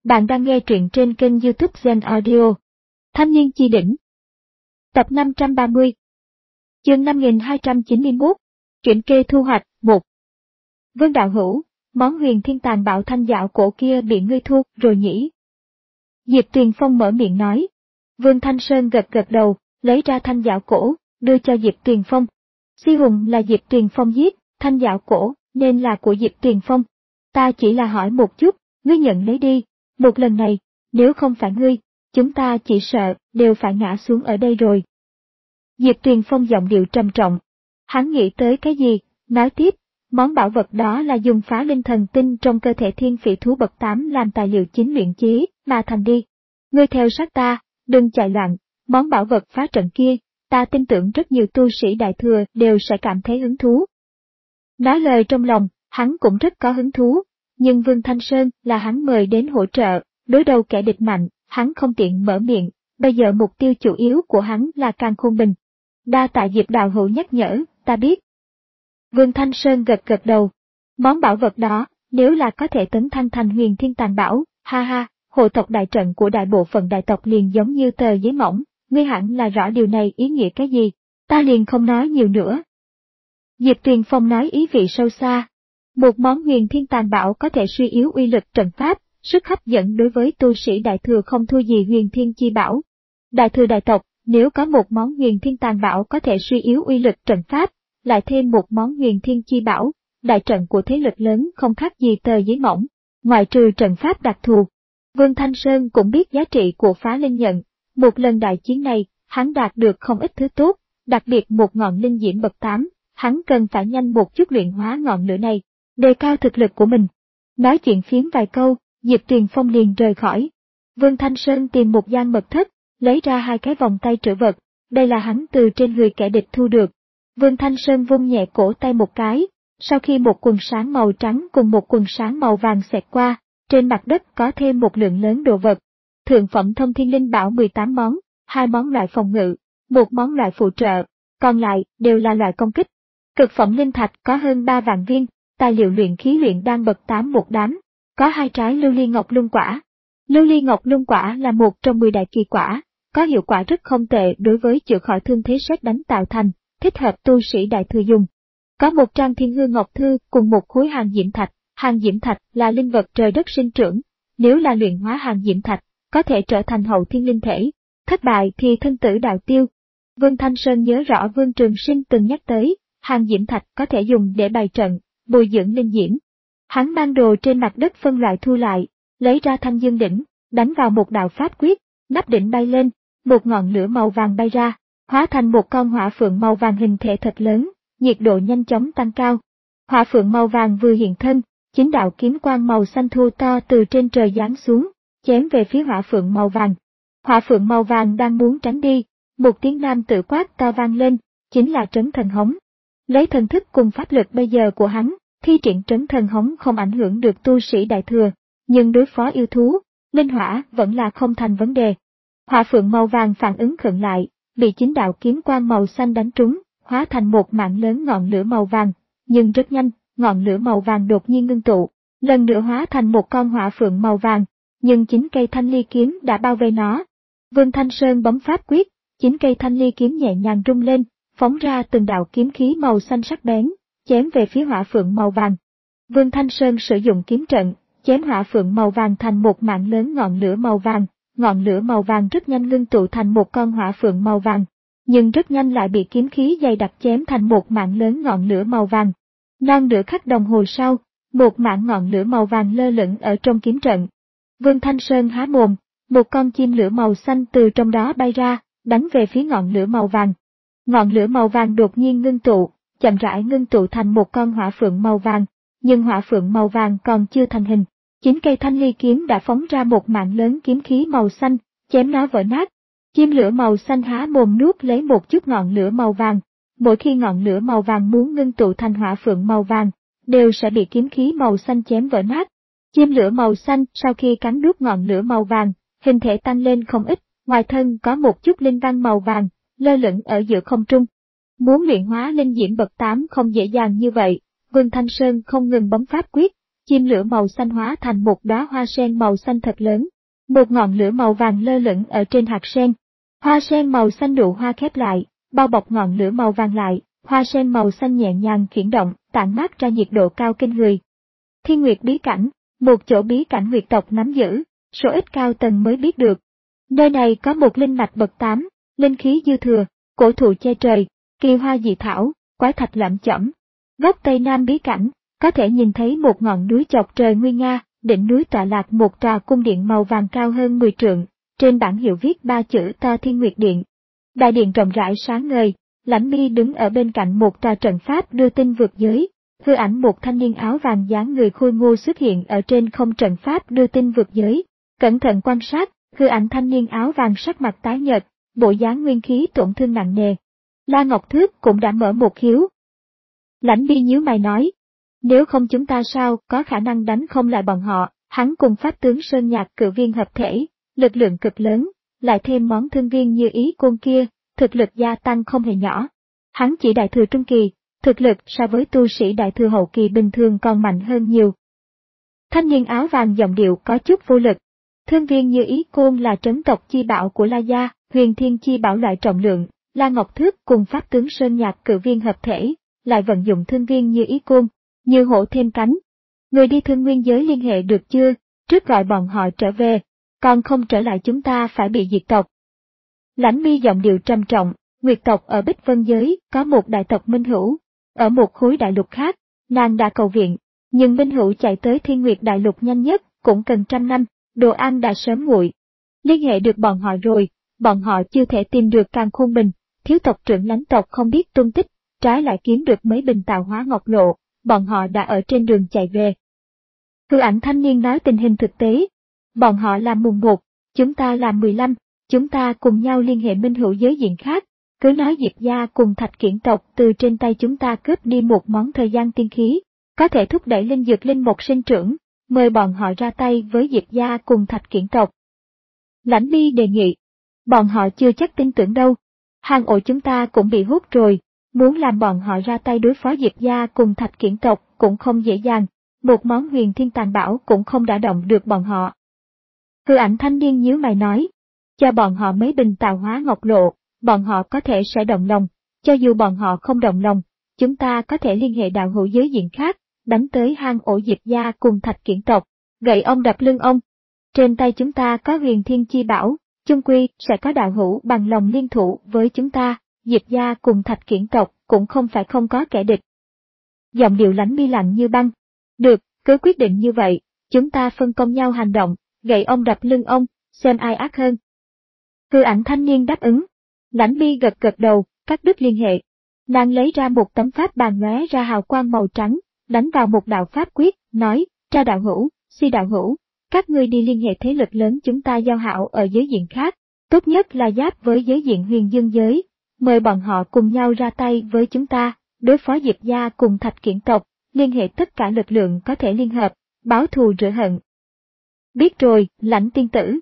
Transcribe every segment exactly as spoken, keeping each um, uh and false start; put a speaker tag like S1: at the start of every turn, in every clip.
S1: Bạn đang nghe truyện trên kênh YouTube Zen Audio. Thanh niên chi đỉnh. Tập năm trăm ba mươi. Chương năm nghìn hai trăm chín mươi mốt. Chuyển kê thu hoạch, một. Vương đạo hữu, món huyền thiên tàn bạo thanh dạo cổ kia bị ngươi thu rồi nhỉ? Diệp Tuyền Phong mở miệng nói. Vương Thanh Sơn gật gật đầu, lấy ra thanh dạo cổ, đưa cho Diệp Tuyền Phong. Si hùng là Diệp Tuyền Phong giết, thanh dạo cổ nên là của Diệp Tuyền Phong. Ta chỉ là hỏi một chút, ngươi nhận lấy đi. Một lần này, nếu không phải ngươi, chúng ta chỉ sợ đều phải ngã xuống ở đây rồi. Diệp Tuyền Phong giọng điệu trầm trọng. Hắn nghĩ tới cái gì, nói tiếp, món bảo vật đó là dùng phá linh thần tinh trong cơ thể thiên phỉ thú bậc tám làm tài liệu chính luyện chế, mà thành đi. Ngươi theo sát ta, đừng chạy loạn, món bảo vật phá trận kia, ta tin tưởng rất nhiều tu sĩ đại thừa đều sẽ cảm thấy hứng thú. Nói lời trong lòng, hắn cũng rất có hứng thú. Nhưng Vương Thanh Sơn là hắn mời đến hỗ trợ, đối đầu kẻ địch mạnh, hắn không tiện mở miệng, bây giờ mục tiêu chủ yếu của hắn là Càn Khôn Bình. Đa tạ Diệp đạo hữu nhắc nhở, ta biết. Vương Thanh Sơn gật gật đầu. Món bảo vật đó, nếu là có thể tấn thăng thành huyền thiên tàn bảo, ha ha, hộ tộc đại trận của đại bộ phận đại tộc liền giống như tờ giấy mỏng, ngươi hẳn là rõ điều này ý nghĩa cái gì, ta liền không nói nhiều nữa. Diệp Tuyền Phong nói ý vị sâu xa. Một món huyền thiên tàn bảo có thể suy yếu uy lực trận pháp, sức hấp dẫn đối với tu sĩ đại thừa không thua gì huyền thiên chi bảo. Đại thừa đại tộc, nếu có một món huyền thiên tàn bảo có thể suy yếu uy lực trận pháp, lại thêm một món huyền thiên chi bảo, đại trận của thế lực lớn không khác gì tờ giấy mỏng, ngoại trừ trận pháp đặc thù. Vương Thanh Sơn cũng biết giá trị của phá linh nhận, một lần đại chiến này, hắn đạt được không ít thứ tốt, đặc biệt một ngọn linh diễm bậc tám, hắn cần phải nhanh một chút luyện hóa ngọn lửa này. Đề cao thực lực của mình. Nói chuyện phiếm vài câu, Diệp Tuyền Phong liền rời khỏi. Vương Thanh Sơn tìm một gian mật thất, lấy ra hai cái vòng tay trữ vật, đây là hắn từ trên người kẻ địch thu được. Vương Thanh Sơn vung nhẹ cổ tay một cái, sau khi một quần sáng màu trắng cùng một quần sáng màu vàng xẹt qua, trên mặt đất có thêm một lượng lớn đồ vật. Thượng phẩm thông thiên linh bảo mười tám món, hai món loại phòng ngự, một món loại phụ trợ, còn lại đều là loại công kích. Cực phẩm linh thạch có hơn ba vạn viên. Tài liệu luyện khí luyện đan bậc tám một đám, có hai trái lưu ly ngọc luân quả. Lưu ly ngọc luân quả là một trong mười đại kỳ quả, có hiệu quả rất không tệ đối với chữa khỏi thương thế sét đánh tạo thành, thích hợp tu sĩ đại thừa dùng. Có một trang thiên hương ngọc thư cùng một khối hàng diễm thạch, hàng diễm thạch là linh vật trời đất sinh trưởng, nếu là luyện hóa hàng diễm thạch, có thể trở thành hậu thiên linh thể, thất bại thì thân tử đạo tiêu. Vương Thanh Sơn nhớ rõ Vương Trường Sinh từng nhắc tới, hàng diễm thạch có thể dùng để bày trận, bồi dưỡng linh diễm. Hắn mang đồ trên mặt đất phân loại thu lại, lấy ra thanh dương đỉnh, đánh vào một đạo pháp quyết, nắp đỉnh bay lên, một ngọn lửa màu vàng bay ra, hóa thành một con hỏa phượng màu vàng hình thể thật lớn, nhiệt độ nhanh chóng tăng cao. Hỏa phượng màu vàng vừa hiện thân, chính đạo kiếm quang màu xanh thu to từ trên trời giáng xuống, chém về phía hỏa phượng màu vàng. Hỏa phượng màu vàng đang muốn tránh đi, một tiếng nam tự quát to vang lên, chính là Trấn Thần Hống. Lấy thần thức cùng pháp lực bây giờ của hắn, thi triển Trấn Thần Hống không ảnh hưởng được tu sĩ đại thừa, nhưng đối phó yêu thú, linh hỏa vẫn là không thành vấn đề. Hỏa phượng màu vàng phản ứng khựng lại, bị chính đạo kiếm quang màu xanh đánh trúng, hóa thành một mảng lớn ngọn lửa màu vàng, nhưng rất nhanh, ngọn lửa màu vàng đột nhiên ngưng tụ, lần nữa hóa thành một con hỏa phượng màu vàng, nhưng chính cây thanh ly kiếm đã bao vây nó. Vương Thanh Sơn bấm pháp quyết, chính cây thanh ly kiếm nhẹ nhàng rung lên, phóng ra từng đạo kiếm khí màu xanh sắc bén, chém về phía hỏa phượng màu vàng. Vương Thanh Sơn sử dụng kiếm trận, chém hỏa phượng màu vàng thành một mảng lớn ngọn lửa màu vàng, ngọn lửa màu vàng rất nhanh ngưng tụ thành một con hỏa phượng màu vàng, nhưng rất nhanh lại bị kiếm khí dày đặc chém thành một mảng lớn ngọn lửa màu vàng. Non nửa khắc đồng hồ sau, một mảng ngọn lửa màu vàng lơ lửng ở trong kiếm trận. Vương Thanh Sơn há mồm, một con chim lửa màu xanh từ trong đó bay ra, đánh về phía ngọn lửa màu vàng. Ngọn lửa màu vàng đột nhiên ngưng tụ, chậm rãi ngưng tụ thành một con hỏa phượng màu vàng, nhưng hỏa phượng màu vàng còn chưa thành hình. Chính cây thanh ly kiếm đã phóng ra một mảng lớn kiếm khí màu xanh, chém nó vỡ nát. Chim lửa màu xanh há mồm nuốt lấy một chút ngọn lửa màu vàng. Mỗi khi ngọn lửa màu vàng muốn ngưng tụ thành hỏa phượng màu vàng, đều sẽ bị kiếm khí màu xanh chém vỡ nát. Chim lửa màu xanh sau khi cắn nuốt ngọn lửa màu vàng, hình thể tăng lên không ít, ngoài thân có một chút linh văn màu vàng, lơ lửng ở giữa không trung. Muốn luyện hóa linh diễm bậc tám không dễ dàng như vậy, Vương Thanh Sơn không ngừng bấm pháp quyết, chim lửa màu xanh hóa thành một đóa hoa sen màu xanh thật lớn. Một ngọn lửa màu vàng lơ lửng ở trên hạt sen. Hoa sen màu xanh nụ hoa khép lại, bao bọc ngọn lửa màu vàng lại, hoa sen màu xanh nhẹ nhàng chuyển động, tản mát ra nhiệt độ cao kinh người. Thiên Nguyệt bí cảnh, một chỗ bí cảnh Nguyệt tộc nắm giữ, số ít cao tầng mới biết được. Nơi này có một linh mạch bậc tám, linh khí dư thừa, cổ thụ che trời, kỳ hoa dị thảo, quái thạch lởm chởm. Góc tây nam bí cảnh, có thể nhìn thấy một ngọn núi chọc trời nguy nga, đỉnh núi tọa lạc một tòa cung điện màu vàng cao hơn mười trượng, trên bảng hiệu viết ba chữ to Thiên Nguyệt Điện. Đại điện rộng rãi sáng ngời, Lãnh Mi đứng ở bên cạnh một tòa trận pháp đưa tin vượt giới, hư ảnh một thanh niên áo vàng dáng người khôi ngô xuất hiện ở trên không trận pháp đưa tin vượt giới. Cẩn thận quan sát, hư ảnh thanh niên áo vàng sắc mặt tái nhợt, bộ dáng nguyên khí tổn thương nặng nề. La Ngọc Thước cũng đã mở một khiếu. Lãnh Mi nhíu mày nói, nếu không chúng ta sao có khả năng đánh không lại bọn họ, hắn cùng pháp tướng Sơn Nhạc cự viên hợp thể, lực lượng cực lớn, lại thêm món thương viên như ý côn kia, thực lực gia tăng không hề nhỏ. Hắn chỉ đại thừa trung kỳ, thực lực so với tu sĩ đại thừa hậu kỳ bình thường còn mạnh hơn nhiều. Thanh niên áo vàng giọng điệu có chút vô lực. Thương viên như ý côn là trấn tộc chi bảo của La Gia, huyền thiên chi bảo loại trọng lượng, La Ngọc Thước cùng pháp tướng Sơn Nhạc cự viên hợp thể, lại vận dụng thương viên như ý côn, như hổ thêm cánh. Người đi thương nguyên giới liên hệ được chưa, trước gọi bọn họ trở về, còn không trở lại chúng ta phải bị diệt tộc. Lãnh Mi giọng điệu trầm trọng, Nguyệt tộc ở Bích Vân giới có một đại tộc Minh Hữu, ở một khối đại lục khác, nàng đã cầu viện, nhưng Minh Hữu chạy tới Thiên Nguyệt đại lục nhanh nhất cũng cần trăm năm, đồ ăn đã sớm nguội. Liên hệ được bọn họ rồi, bọn họ chưa thể tìm được Càn Khôn Bình, thiếu tộc trưởng lãnh tộc không biết tung tích, trái lại kiếm được mấy bình tạo hóa ngọc lộ, bọn họ đã ở trên đường chạy về. Hư ảnh thanh niên nói tình hình thực tế, bọn họ làm mùng một, chúng ta làm mười lăm, chúng ta cùng nhau liên hệ Minh Hữu giới diện khác, cứ nói Diệp gia cùng Thạch Kiển tộc từ trên tay chúng ta cướp đi một món thời gian tiên khí, có thể thúc đẩy linh dược linh mục sinh trưởng, mời bọn họ ra tay với Diệp gia cùng Thạch Kiển tộc. Lãnh Mi đề nghị, bọn họ chưa chắc tin tưởng đâu, hang ổ chúng ta cũng bị hút rồi, muốn làm bọn họ ra tay đối phó Diệp gia cùng Thạch Kiển tộc cũng không dễ dàng, một món huyền thiên tàn bảo cũng không đả động được bọn họ. Hư ảnh thanh niên nhíu mày nói, cho bọn họ mấy bình tạo hóa ngọc lộ, bọn họ có thể sẽ động lòng, cho dù bọn họ không động lòng, chúng ta có thể liên hệ đạo hữu giới diện khác, đánh tới hang ổ Diệp gia cùng Thạch Kiển tộc, gậy ông đập lưng ông. Trên tay chúng ta có huyền thiên chi bảo, chung quy sẽ có đạo hữu bằng lòng liên thủ với chúng ta, Diệp gia cùng Thạch Kiển tộc cũng không phải không có kẻ địch. Giọng điệu Lãnh Mi lạnh như băng. Được, cứ quyết định như vậy, chúng ta phân công nhau hành động, gậy ông đập lưng ông, xem ai ác hơn. Hư ảnh thanh niên đáp ứng. Lãnh Mi gật gật đầu, cắt đứt liên hệ. Nàng lấy ra một tấm pháp bàn lóe ra hào quang màu trắng, đánh vào một đạo pháp quyết, nói, Tra đạo hữu, Si đạo hữu, các ngươi đi liên hệ thế lực lớn chúng ta giao hảo ở giới diện khác, tốt nhất là giáp với giới diện Huyền Dương giới, mời bọn họ cùng nhau ra tay với chúng ta, đối phó Diệp gia cùng Thạch Kiển tộc, liên hệ tất cả lực lượng có thể liên hợp, báo thù rửa hận. Biết rồi, Lãnh tiên tử.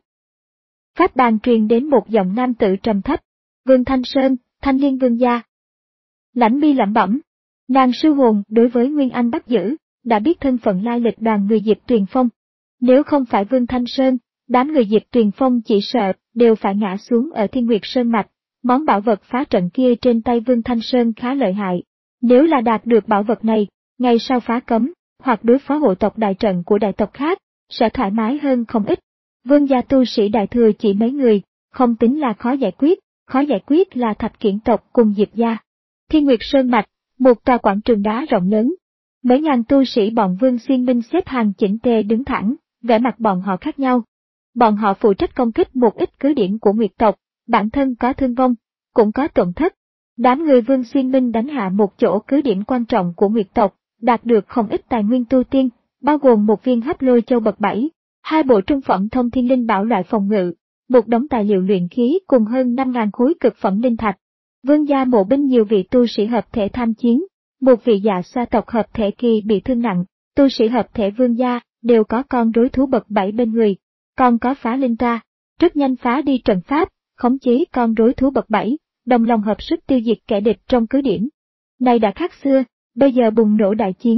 S1: Pháp bàn truyền đến một giọng nam tử trầm thấp, Vương Thanh Sơn, Thanh Liên Vương gia. Lãnh Mi lẩm bẩm, nàng sư hồn đối với Nguyên Anh bắt giữ, đã biết thân phận lai lịch đoàn người Diệp Tuyền Phong. Nếu không phải Vương Thanh Sơn, đám người Diệp Tuyền Phong chỉ sợ đều phải ngã xuống ở Thiên Nguyệt Sơn mạch. Món bảo vật phá trận kia trên tay Vương Thanh Sơn khá lợi hại. Nếu là đạt được bảo vật này, ngày sau phá cấm, hoặc đối phó hộ tộc đại trận của đại tộc khác, sẽ thoải mái hơn không ít. Vương gia tu sĩ đại thừa chỉ mấy người, không tính là khó giải quyết, khó giải quyết là Thạch Kiển tộc cùng Diệp gia. Thiên Nguyệt Sơn mạch, một tòa quảng trường đá rộng lớn. Mấy ngàn tu sĩ bọn Vương Xuyên Minh xếp hàng chỉnh tề đứng thẳng, vẻ mặt bọn họ khác nhau. Bọn họ phụ trách công kích một ít cứ điểm của Nguyệt tộc, bản thân có thương vong, cũng có tổn thất. Đám người Vương Xuyên Minh đánh hạ một chỗ cứ điểm quan trọng của Nguyệt tộc, đạt được không ít tài nguyên tu tiên, bao gồm một viên hấp lôi châu bậc bảy, hai bộ trung phẩm thông thiên linh bảo loại phòng ngự, một đống tài liệu luyện khí cùng hơn năm ngàn khối cực phẩm linh thạch. Vương gia mộ binh nhiều vị tu sĩ hợp thể tham chiến, một vị dạ xoa tộc hợp thể kỳ bị thương nặng, tu sĩ hợp thể vương gia đều có con rối thú bậc bảy bên người, còn có phá linh tra, rất nhanh phá đi trận pháp, khống chế con rối thú bậc bảy, đồng lòng hợp sức tiêu diệt kẻ địch trong cứ điểm. Này đã khác xưa, bây giờ bùng nổ đại chiến,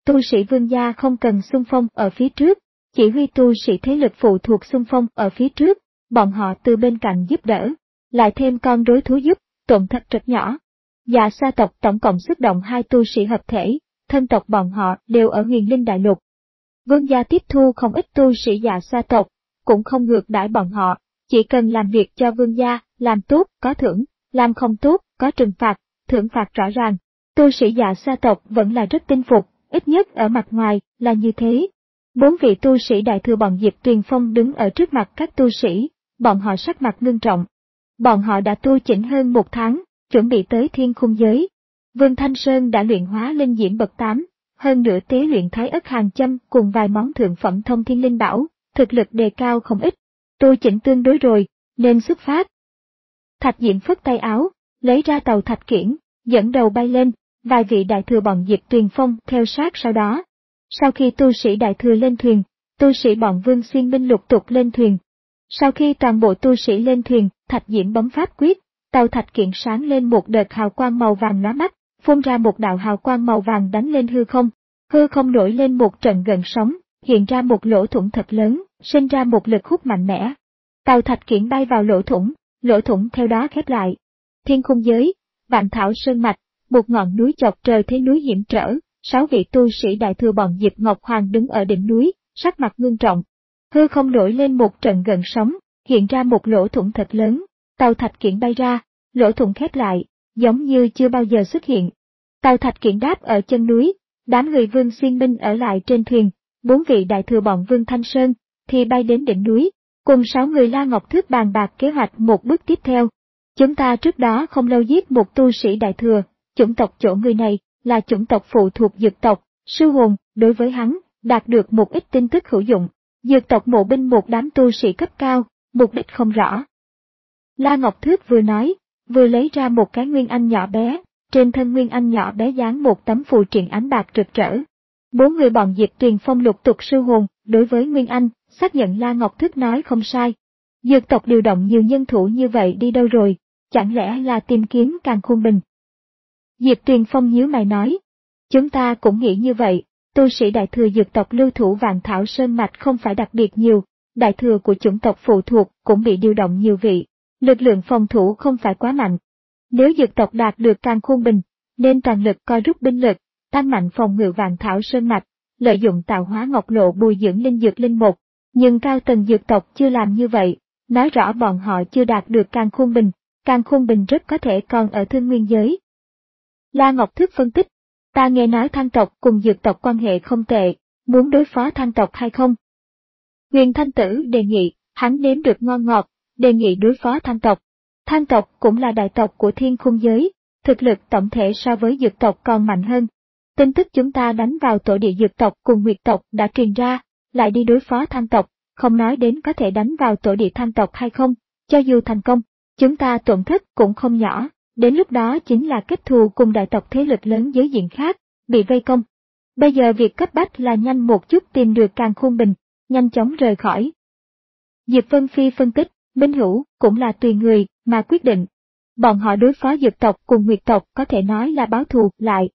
S1: Tu sĩ vương gia không cần xung phong ở phía trước, chỉ huy tu sĩ thế lực phụ thuộc xung phong ở phía trước, bọn họ từ bên cạnh giúp đỡ, lại thêm con rối thú giúp, tổn thất rất nhỏ. Dạ Sa tộc tổng cộng xuất động hai tu sĩ hợp thể, thân tộc bọn họ đều ở Huyền Linh Đại Lục. Vương gia tiếp thu không ít tu sĩ Dạ Sa tộc, cũng không ngược đãi bọn họ, chỉ cần làm việc cho vương gia, làm tốt có thưởng, làm không tốt có trừng phạt, thưởng phạt rõ ràng. Tu sĩ Dạ Sa tộc vẫn là rất tin phục, ít nhất ở mặt ngoài là như thế. Bốn vị tu sĩ đại thừa bọn Diệp Tuyền Phong đứng ở trước mặt các tu sĩ, bọn họ sắc mặt ngưng trọng. Bọn họ đã tu chỉnh hơn một tháng, chuẩn bị tới thiên khung giới. Vương Thanh Sơn đã luyện hóa linh diễm bậc tám, hơn nữa tế luyện thái ất hàng châm cùng vài món thượng phẩm thông thiên linh bảo, thực lực đề cao không ít. Tu chỉnh tương đối rồi, nên xuất phát. Thạch Diễm phất tay áo, lấy ra tàu thạch kiển, dẫn đầu bay lên, vài vị đại thừa bọn Diệp Tuyền Phong theo sát sau đó. Sau khi tu sĩ đại thừa lên thuyền, tu sĩ bọn Vương Xuyên Minh lục tục lên thuyền. Sau khi toàn bộ tu sĩ lên thuyền, Thạch Diễm bấm pháp quyết, tàu thạch kiện sáng lên một đợt hào quang màu vàng lóa mắt, phun ra một đạo hào quang màu vàng đánh lên hư không. Hư không nổi lên một trận gợn sóng, hiện ra một lỗ thủng thật lớn, sinh ra một lực hút mạnh mẽ. Tàu thạch kiện bay vào lỗ thủng, lỗ thủng theo đó khép lại. Thiên khung giới, Vạn Thảo Sơn Mạch, một ngọn núi chọc trời thế núi hiểm trở, sáu vị tu sĩ đại thừa bọn Diệp Ngọc Hoàng đứng ở đỉnh núi, sắc mặt ngưng trọng. Hư không nổi lên một trận gợn sóng, hiện ra một lỗ thủng thật lớn, tàu thạch kiện bay ra, lỗ thủng khép lại, giống như chưa bao giờ xuất hiện. Tàu thạch kiện đáp ở chân núi, đám người Vương Xuyên Minh ở lại trên thuyền, bốn vị đại thừa bọn Vương Thanh Sơn thì bay đến đỉnh núi, cùng sáu người La Ngọc Thước bàn bạc kế hoạch một bước tiếp theo. Chúng ta trước đó không lâu giết một tu sĩ đại thừa, chủng tộc chỗ người này là chủng tộc phụ thuộc dược tộc, sư hồn, đối với hắn, đạt được một ít tin tức hữu dụng. Dược tộc mộ binh một đám tu sĩ cấp cao, mục đích không rõ. La Ngọc Thước vừa nói, vừa lấy ra một cái nguyên anh nhỏ bé, trên thân nguyên anh nhỏ bé dán một tấm phù triện ánh bạc rực rỡ. Bốn người bọn Diệp Tuyền Phong lục tục sư hồn, đối với nguyên anh, xác nhận La Ngọc Thước nói không sai. Dược tộc điều động nhiều nhân thủ như vậy đi đâu rồi, chẳng lẽ là tìm kiếm Càn Khôn Bình? Diệp Tuyền Phong nhíu mày nói, chúng ta cũng nghĩ như vậy. Tu sĩ đại thừa dược tộc lưu thủ Vạn Thảo Sơn Mạch không phải đặc biệt nhiều, đại thừa của chủng tộc phụ thuộc cũng bị điều động nhiều vị, lực lượng phòng thủ không phải quá mạnh. Nếu dược tộc đạt được Càn Khôn Bình, nên toàn lực co rút binh lực, tăng mạnh phòng ngự Vạn Thảo Sơn Mạch, lợi dụng tạo hóa ngọc lộ bồi dưỡng linh dược linh một. Nhưng cao tầng dược tộc chưa làm như vậy, nói rõ bọn họ chưa đạt được Càn Khôn Bình, Càn Khôn Bình rất có thể còn ở thương nguyên giới. La Ngọc Thước phân tích. Ta nghe nói Thang tộc cùng dược tộc quan hệ không tệ, muốn đối phó Thang tộc hay không? Huyền Thanh Tử đề nghị, hắn nếm được ngon ngọt, đề nghị đối phó Thang tộc. Thang tộc cũng là đại tộc của thiên khung giới, thực lực tổng thể so với dược tộc còn mạnh hơn. Tin tức chúng ta đánh vào tổ địa dược tộc cùng nguyệt tộc đã truyền ra, lại đi đối phó Thang tộc, không nói đến có thể đánh vào tổ địa Thang tộc hay không, cho dù thành công, chúng ta tổn thất cũng không nhỏ. Đến lúc đó chính là kết thù cùng đại tộc thế lực lớn giới diện khác, bị vây công. Bây giờ việc cấp bách là nhanh một chút tìm được Càn Khôn Bình, nhanh chóng rời khỏi. Diệp Vân Phi phân tích, Minh Hữu cũng là tùy người mà quyết định. Bọn họ đối phó dược tộc cùng nguyệt tộc có thể nói là báo thù lại.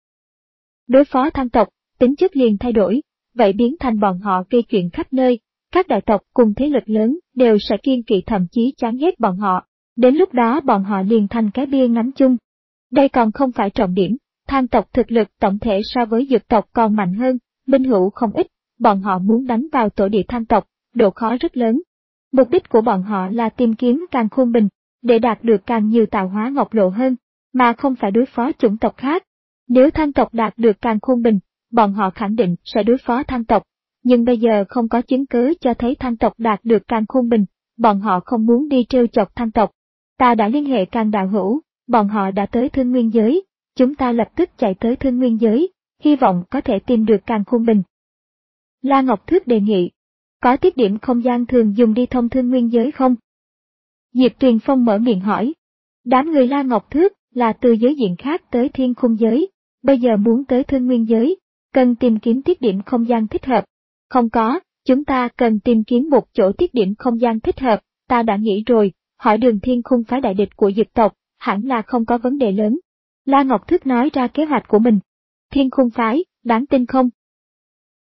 S1: Đối phó Thang tộc, tính chất liền thay đổi, vậy biến thành bọn họ gây chuyện khắp nơi, các đại tộc cùng thế lực lớn đều sẽ kiêng kỵ thậm chí chán ghét bọn họ. Đến lúc đó bọn họ liền thành cái bia ngắm chung. Đây còn không phải trọng điểm, Thang tộc thực lực tổng thể so với dược tộc còn mạnh hơn, Minh Hữu không ít, bọn họ muốn đánh vào tổ địa Thang tộc, độ khó rất lớn. Mục đích của bọn họ là tìm kiếm Càn Khôn Bình, để đạt được càng nhiều tạo hóa ngọc lộ hơn, mà không phải đối phó chủng tộc khác. Nếu Thang tộc đạt được Càn Khôn Bình, bọn họ khẳng định sẽ đối phó Thang tộc, nhưng bây giờ không có chứng cứ cho thấy Thang tộc đạt được Càn Khôn Bình, bọn họ không muốn đi trêu chọc Thang tộc. Ta đã liên hệ Càn đạo hữu, bọn họ đã tới thương nguyên giới, chúng ta lập tức chạy tới thương nguyên giới, hy vọng có thể tìm được Càn Khôn Bình. La Ngọc Thước đề nghị, có tiết điểm không gian thường dùng đi thông thương nguyên giới không? Diệp Tuyền Phong mở miệng hỏi. Đám người La Ngọc Thước là từ giới diện khác tới thiên khung giới, bây giờ muốn tới thương nguyên giới, cần tìm kiếm tiết điểm không gian thích hợp. Không có, chúng ta cần tìm kiếm một chỗ tiết điểm không gian thích hợp, ta đã nghĩ rồi. Hỏi Đường Thiên Khung phái đại địch của dược tộc, hẳn là không có vấn đề lớn. La Ngọc Thước nói ra kế hoạch của mình. Thiên Khung phái, đáng tin không?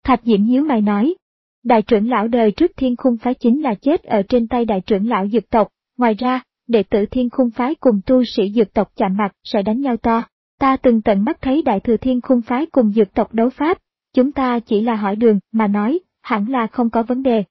S1: Thạch Diễm nhíu mày nói. Đại trưởng lão đời trước Thiên Khung phái chính là chết ở trên tay đại trưởng lão dược tộc, ngoài ra, đệ tử Thiên Khung phái cùng tu sĩ dược tộc chạm mặt sẽ đánh nhau to. Ta từng tận mắt thấy đại thừa Thiên Khung phái cùng dược tộc đấu pháp, chúng ta chỉ là hỏi đường mà nói, hẳn là không có vấn đề.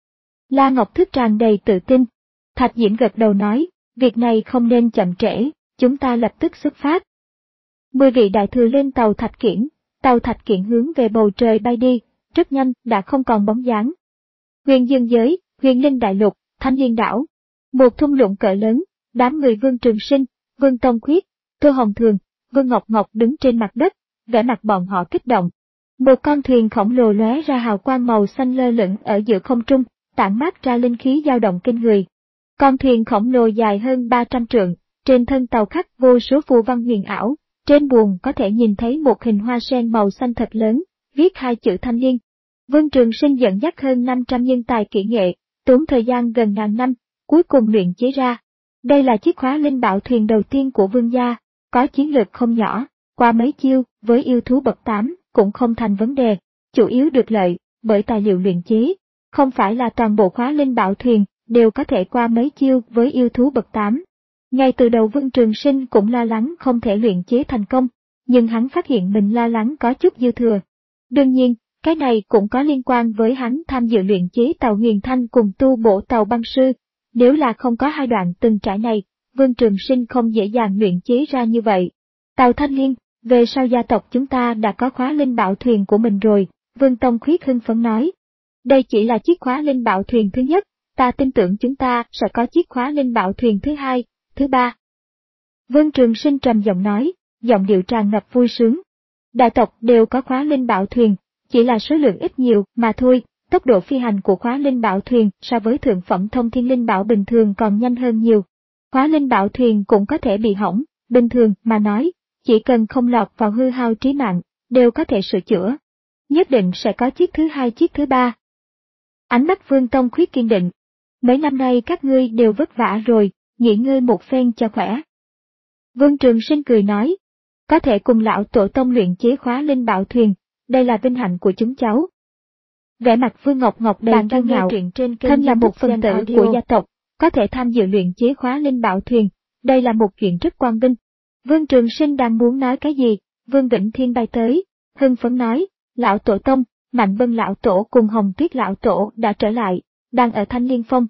S1: La Ngọc Thức tràn đầy tự tin. Thạch Diễm gật đầu nói, việc này không nên chậm trễ, chúng ta lập tức xuất phát. Mười vị đại thừa lên tàu Thạch Kiển, tàu Thạch Kiển hướng về bầu trời bay đi, rất nhanh đã không còn bóng dáng. Huyền Dương giới, Huyền Linh đại lục, Thanh Liên đảo. Một thung lũng cỡ lớn, đám người Vương Trường Sinh, Vương Tông Khuyết, Tô Hồng Thường, Vương Ngọc Ngọc đứng trên mặt đất, vẻ mặt bọn họ kích động. Một con thuyền khổng lồ lóe ra hào quang màu xanh lơ lửng ở giữa không trung, tản mát ra linh khí dao động kinh người. Con thuyền khổng lồ dài hơn ba trăm trượng, trên thân tàu khắc vô số phù văn huyền ảo, trên buồng có thể nhìn thấy một hình hoa sen màu xanh thật lớn, viết hai chữ Thanh Liên. Vương Trường Sinh dẫn dắt hơn năm trăm nhân tài kỹ nghệ, tốn thời gian gần ngàn năm, cuối cùng luyện chế ra. Đây là chiếc khóa linh bảo thuyền đầu tiên của Vương gia, có chiến lược không nhỏ, qua mấy chiêu với yêu thú bậc tám cũng không thành vấn đề, chủ yếu được lợi bởi tài liệu luyện chế, không phải là toàn bộ khóa linh bảo thuyền đều có thể qua mấy chiêu với yêu thú bậc tám. Ngay từ đầu Vương Trường Sinh cũng lo lắng không thể luyện chế thành công, nhưng hắn phát hiện mình lo lắng có chút dư thừa. Đương nhiên, cái này cũng có liên quan với hắn tham dự luyện chế tàu Huyền Thanh cùng tu bổ tàu Băng Sư. Nếu là không có hai đoạn từng trải này, Vương Trường Sinh không dễ dàng luyện chế ra như vậy. Tàu Thanh Liên, về sau gia tộc chúng ta đã có khóa linh bảo thuyền của mình rồi, Vương Tông Khuyết hưng phấn nói. Đây chỉ là chiếc khóa linh bảo thuyền thứ nhất, ta tin tưởng chúng ta sẽ có chiếc khóa linh bảo thuyền thứ hai, thứ ba. Vương Trường Sinh trầm giọng nói, giọng điệu tràn ngập vui sướng. Đại tộc đều có khóa linh bảo thuyền, chỉ là số lượng ít nhiều mà thôi, tốc độ phi hành của khóa linh bảo thuyền so với thượng phẩm thông thiên linh bảo bình thường còn nhanh hơn nhiều. Khóa linh bảo thuyền cũng có thể bị hỏng, bình thường mà nói, chỉ cần không lọt vào hư hao trí mạng, đều có thể sửa chữa. Nhất định sẽ có chiếc thứ hai chiếc thứ ba. Ánh mắt Vương Tông Khuyết kiên định. Mấy năm nay các ngươi đều vất vả rồi, nghỉ ngơi một phen cho khỏe. Vương Trường Sinh cười nói, có thể cùng lão tổ tông luyện chế khóa linh bảo thuyền, đây là vinh hạnh của chúng cháu. Vẻ mặt Vương Ngọc Ngọc đầy kiêu ngạo, thân là một phần tử của gia tộc, có thể tham dự luyện chế khóa linh bảo thuyền, đây là một chuyện rất quang vinh. Vương Trường Sinh đang muốn nói cái gì, Vương Vĩnh Thiên bay tới, hưng phấn nói, lão tổ tông, Mạnh Bân lão tổ cùng Hồng Tuyết lão tổ đã trở lại, đang ở Thanh Liên Phong.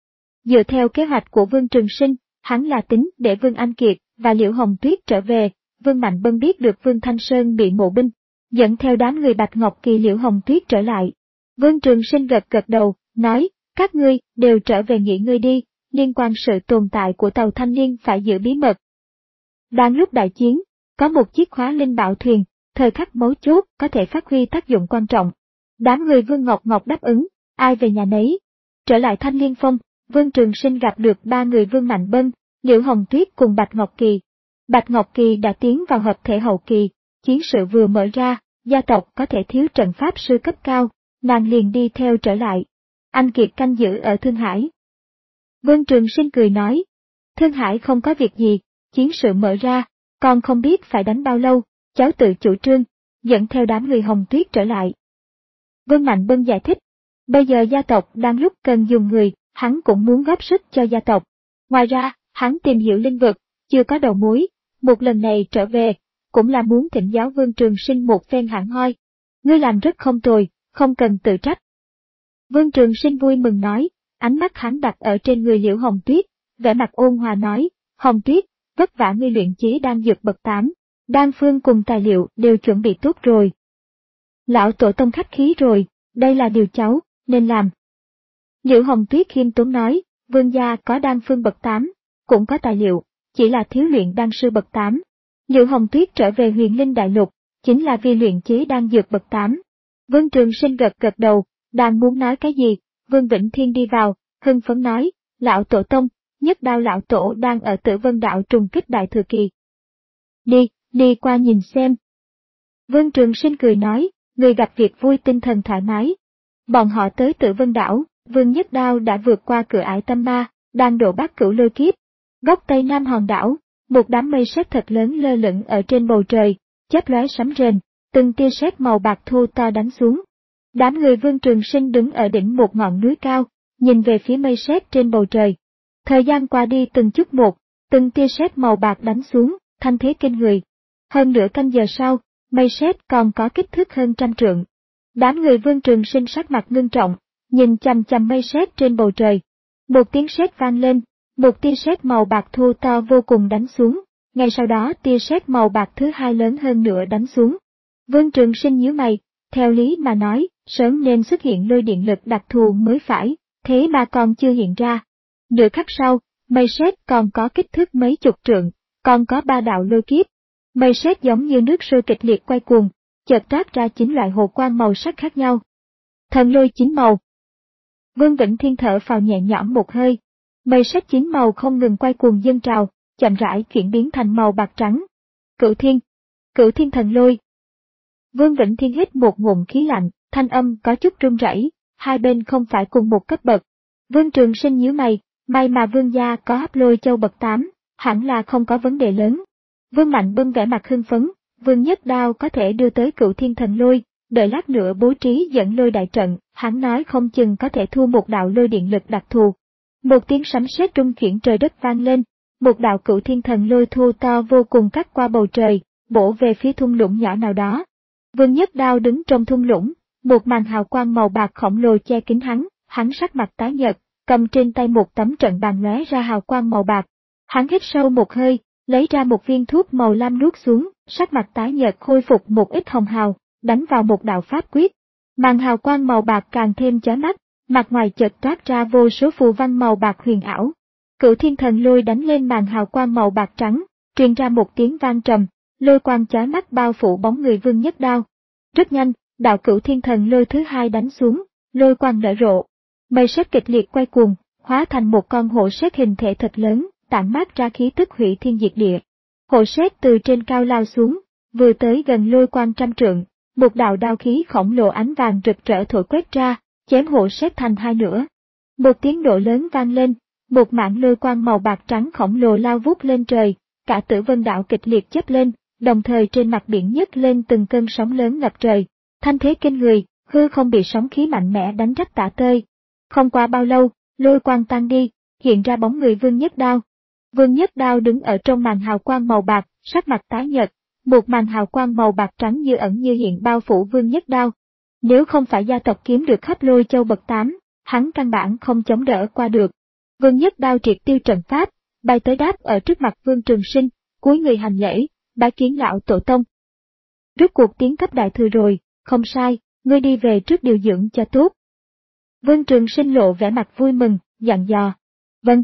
S1: Dựa theo kế hoạch của Vương Trường Sinh, hắn là tính để Vương Anh Kiệt và Liễu Hồng Tuyết trở về. Vương Mạnh Bân biết được Vương Thanh Sơn bị mộ binh, dẫn theo đám người Bạch Ngọc Kỳ Liễu Hồng Tuyết trở lại. Vương Trường Sinh gật gật đầu, nói, các ngươi đều trở về nghỉ ngơi đi, liên quan sự tồn tại của tàu Thanh Liên phải giữ bí mật. Đang lúc đại chiến, có một chiếc khóa linh bảo thuyền, thời khắc mấu chốt có thể phát huy tác dụng quan trọng. Đám người Vương Ngọc Ngọc đáp ứng, ai về nhà nấy. Trở lại Thanh Liên Phong, Vương Trường Sinh gặp được ba người Vương Mạnh Bân, Liễu Hồng Tuyết cùng Bạch Ngọc Kỳ. Bạch Ngọc Kỳ đã tiến vào hợp thể hậu kỳ, chiến sự vừa mở ra, gia tộc có thể thiếu trận pháp sư cấp cao, nàng liền đi theo trở lại. Anh Kiệt canh giữ ở Thương Hải. Vương Trường Sinh cười nói, Thương Hải không có việc gì, chiến sự mở ra, còn không biết phải đánh bao lâu, cháu tự chủ trương, dẫn theo đám người Hồng Tuyết trở lại. Vương Mạnh Bân giải thích, bây giờ gia tộc đang lúc cần dùng người, hắn cũng muốn góp sức cho gia tộc. Ngoài ra, hắn tìm hiểu linh vực, chưa có đầu mối, một lần này trở về, cũng là muốn thỉnh giáo Vương Trường Sinh một phen hẳn hoi. Ngươi làm rất không tồi, không cần tự trách. Vương Trường Sinh vui mừng nói, ánh mắt hắn đặt ở trên người Liễu Hồng Tuyết, vẻ mặt ôn hòa nói, Hồng Tuyết, vất vả ngươi luyện chế đan dược bậc tám, đan phương cùng tài liệu đều chuẩn bị tốt rồi. Lão tổ tông khách khí rồi, đây là điều cháu nên làm. Liễu Hồng Tuyết khiêm tốn nói, Vương gia có đan phương bậc tám, cũng có tài liệu, chỉ là thiếu luyện đan sư bậc tám. Liễu Hồng Tuyết trở về Huyền Linh Đại Lục, chính là vì luyện chế đan dược bậc tám. Vương Trường Sinh gật gật đầu, đang muốn nói cái gì, Vương Vĩnh Thiên đi vào, hưng phấn nói, lão tổ tông, Nhất Đao lão tổ đang ở Tử Vân Đạo trùng kích đại thừa kỳ. Đi, đi qua nhìn xem. Vương Trường Sinh cười nói, người gặp việc vui tinh thần thoải mái. Bọn họ tới Tử Vân Đảo, Vương Nhất Đao đã vượt qua cửa ải tâm ma, đang đổ bát cửu lôi kiếp. Góc tây nam hòn đảo, một đám mây sét thật lớn lơ lửng ở trên bầu trời, chớp lóe sấm rền, từng tia sét màu bạc thô to đánh xuống. Đám người Vương Trường Sinh đứng ở đỉnh một ngọn núi cao, nhìn về phía mây sét trên bầu trời. Thời gian qua đi từng chút một, từng tia sét màu bạc đánh xuống, thanh thế kinh người. Hơn nửa canh giờ sau, mây sét còn có kích thước hơn trăm trượng. Đám người Vương Trường Sinh sắc mặt ngưng trọng, nhìn chằm chằm mây sét trên bầu trời. Một tiếng sét vang lên, một tia sét màu bạc thô to vô cùng đánh xuống, ngay sau đó tia sét màu bạc thứ hai lớn hơn nữa đánh xuống. Vương Trường Sinh nhíu mày, theo lý mà nói, sớm nên xuất hiện lôi điện lực đặc thù mới phải, thế mà còn chưa hiện ra. Nửa khắc sau, mây sét còn có kích thước mấy chục trượng, còn có ba đạo lôi kiếp. Mây sét giống như nước sôi kịch liệt quay cuồng, chợt toát ra chín loại hồ quang màu sắc khác nhau. Thần lôi chín màu. Vương Vĩnh Thiên thở phào nhẹ nhõm một hơi. Mây sét chín màu không ngừng quay cuồng dâng trào, chậm rãi chuyển biến thành màu bạc trắng. Cửu Thiên, Cửu Thiên thần lôi. Vương Vĩnh Thiên hít một ngụm khí lạnh, thanh âm có chút run rẩy, hai bên không phải cùng một cấp bậc. Vương Trường Sinh nhíu mày, may mà Vương gia có Hấp Lôi Châu bậc tám, hẳn là không có vấn đề lớn. Vương Mạnh Bân vẻ mặt hưng phấn, Vương Nhất Đao có thể đưa tới Cửu Thiên thần lôi, đợi lát nữa bố trí dẫn lôi đại trận, hắn nói không chừng có thể thu một đạo lôi điện lực đặc thù. Một tiếng sấm sét rung chuyển trời đất vang lên, một đạo Cửu Thiên thần lôi thô to vô cùng cắt qua bầu trời, bổ về phía thung lũng nhỏ nào đó. Vương Nhất Đao đứng trong thung lũng, một màn hào quang màu bạc khổng lồ che kín hắn, hắn sắc mặt tái nhợt, cầm trên tay một tấm trận bàn lóe ra hào quang màu bạc. Hắn hít sâu một hơi, lấy ra một viên thuốc màu lam nuốt xuống, sắc mặt tái nhợt khôi phục một ít hồng hào, đánh vào một đạo pháp quyết. Màn hào quang màu bạc càng thêm chói mắt, mặt ngoài chợt toát ra vô số phù văn màu bạc huyền ảo. Cửu Thiên thần lôi đánh lên màn hào quang màu bạc trắng, truyền ra một tiếng vang trầm, lôi quang chói mắt bao phủ bóng người Vương Nhất Đao. Rất nhanh, đạo Cửu Thiên thần lôi thứ hai đánh xuống, lôi quang nở rộ. Mây sét kịch liệt quay cuồng, hóa thành một con hổ sét hình thể thật lớn, tản mát ra khí tức hủy thiên diệt địa. Hổ sét từ trên cao lao xuống, vừa tới gần lôi quang trăm trượng, một đạo đao khí khổng lồ ánh vàng rực rỡ thổi quét ra, chém hổ sét thành hai nửa. Một tiếng nổ lớn vang lên, một mảng lôi quang màu bạc trắng khổng lồ lao vút lên trời, cả Tử Vân Đảo kịch liệt chớp lên, đồng thời trên mặt biển nhấc lên từng cơn sóng lớn ngập trời, thanh thế kinh người, hư không bị sóng khí mạnh mẽ đánh rách tả tơi. Không qua bao lâu, lôi quang tan đi, hiện ra bóng người Vương Nhất Đao. Vương Nhất Đao đứng ở trong màn hào quang màu bạc, sắc mặt tái nhợt, một màn hào quang màu bạc trắng như ẩn như hiện bao phủ Vương Nhất Đao. Nếu không phải gia tộc kiếm được Hấp Lôi Châu bậc tám, hắn căn bản không chống đỡ qua được. Vương Nhất Đao triệt tiêu trận pháp, bay tới đáp ở trước mặt Vương Trường Sinh, cúi người hành lễ, bái kiến lão tổ tông. Rốt cuộc tiến cấp đại thừa rồi, không sai, ngươi đi về trước điều dưỡng cho tốt. Vương Trường Sinh lộ vẻ mặt vui mừng, dặn dò. Vâng.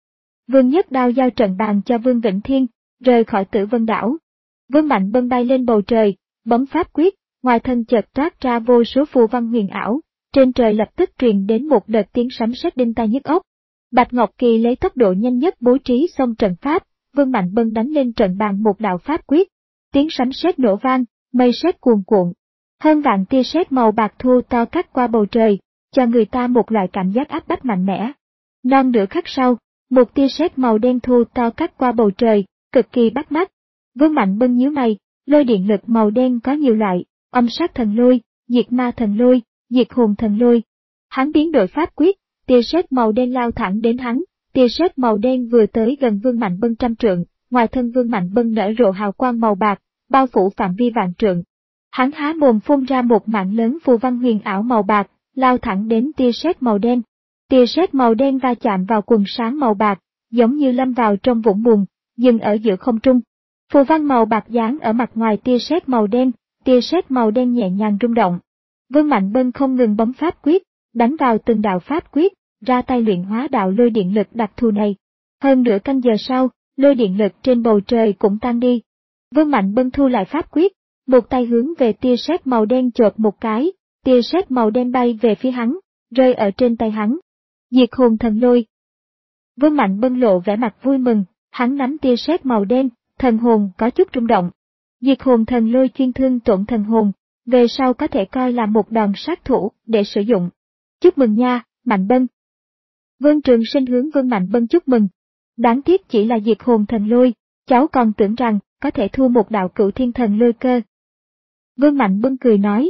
S1: Vương Nhất Đao giao trận bàn cho Vương Vĩnh Thiên, rời khỏi Tử Vân Đảo. Vương Mạnh Bân bay lên bầu trời, bấm pháp quyết, ngoài thân chợt toát ra vô số phù văn huyền ảo, trên trời lập tức truyền đến một đợt tiếng sấm sét đinh tai nhức óc. Bạch Ngọc Kỳ lấy tốc độ nhanh nhất bố trí xong trận pháp, Vương Mạnh Bân đánh lên trận bàn một đạo pháp quyết. Tiếng sấm sét nổ vang, mây sét cuồn cuộn. Hơn vạn tia sét màu bạc thô to cắt qua bầu trời, cho người ta một loại cảm giác áp bách mạnh mẽ. Non nửa khắc sau, một tia sét màu đen thô to cắt qua bầu trời, cực kỳ bắt mắt. Vương Mạnh Bân nhíu mày, lôi điện lực màu đen có nhiều loại, âm sát thần lôi, diệt ma thần lôi, diệt hồn thần lôi. Hắn biến đổi pháp quyết, tia sét màu đen lao thẳng đến hắn, tia sét màu đen vừa tới gần Vương Mạnh Bân trăm trượng, ngoài thân Vương Mạnh Bân nở rộ hào quang màu bạc, bao phủ phạm vi vạn trượng. Hắn há mồm phun ra một mạng lớn phù văn huyền ảo màu bạc, lao thẳng đến tia sét màu đen. Tia sét màu đen va chạm vào quần sáng màu bạc, giống như lâm vào trong vũng bùn, dừng ở giữa không trung. Phù văn màu bạc dán ở mặt ngoài tia sét màu đen, tia sét màu đen nhẹ nhàng rung động. Vương Mạnh Bân không ngừng bấm pháp quyết, đánh vào từng đạo pháp quyết, ra tay luyện hóa đạo lôi điện lực đặc thù này. Hơn nửa canh giờ sau, lôi điện lực trên bầu trời cũng tan đi. Vương Mạnh Bân thu lại pháp quyết, một tay hướng về tia sét màu đen chộp một cái, tia sét màu đen bay về phía hắn, rơi ở trên tay hắn. Diệt hồn thần lôi. Vương Mạnh Bân lộ vẻ mặt vui mừng, hắn nắm tia sét màu đen, thần hồn có chút rung động. Diệt hồn thần lôi chuyên thương tổn thần hồn, về sau có thể coi là một đòn sát thủ để sử dụng. Chúc mừng nha, Mạnh Bân. Vương Trường Sinh hướng Vương Mạnh Bân chúc mừng. Đáng tiếc chỉ là diệt hồn thần lôi, cháu còn tưởng rằng có thể thu một đạo Cửu Thiên thần lôi cơ. Vương Mạnh Bân cười nói.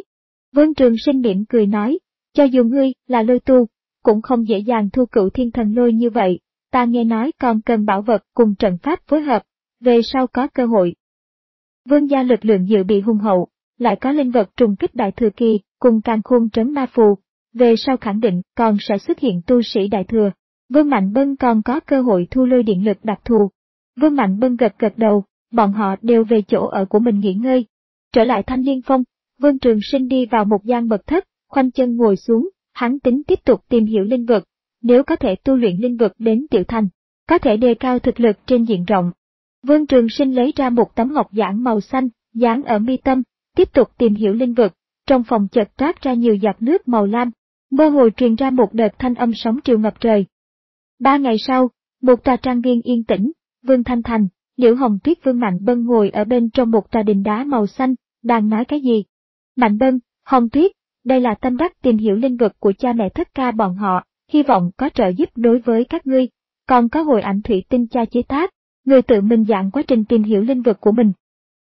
S1: Vương Trường Sinh mỉm cười nói, cho dù ngươi là lôi tu, cũng không dễ dàng thu cửu thiên thần lôi như vậy, ta nghe nói còn cần bảo vật cùng trận pháp phối hợp, về sau có cơ hội. Vương gia lực lượng dự bị hùng hậu, lại có linh vật trùng kích đại thừa kỳ, cùng càn khôn trấn ma phù, về sau khẳng định còn sẽ xuất hiện tu sĩ đại thừa. Vương Mạnh Bân còn có cơ hội thu lôi điện lực đặc thù. Vương Mạnh Bân gật gật đầu, bọn họ đều về chỗ ở của mình nghỉ ngơi. Trở lại Thanh Liên Phong, Vương Trường Sinh đi vào một gian mật thất, khoanh chân ngồi xuống, hắn tính tiếp tục tìm hiểu linh vật. Nếu có thể tu luyện linh vật đến tiểu thành, có thể đề cao thực lực trên diện rộng. Vương Trường Sinh lấy ra một tấm ngọc giản màu xanh, dán ở mi tâm, tiếp tục tìm hiểu linh vật. Trong phòng chợt toát ra nhiều giọt nước màu lam, mơ hồ truyền ra một đợt thanh âm sóng triều ngập trời. Ba ngày sau, một tòa trang viên yên tĩnh, Vương Thanh Thành, Liễu Hồng Tuyết, Vương Mạnh Bân ngồi ở bên trong một tòa đình đá màu xanh, đang nói cái gì? Mạnh Bân, Hồng Tuyết, đây là tâm đắc tìm hiểu linh vật của cha mẹ thất ca bọn họ, hy vọng có trợ giúp đối với các ngươi, còn có hồi ảnh thủy tinh cha chế tác, người tự mình giảng quá trình tìm hiểu linh vật của mình.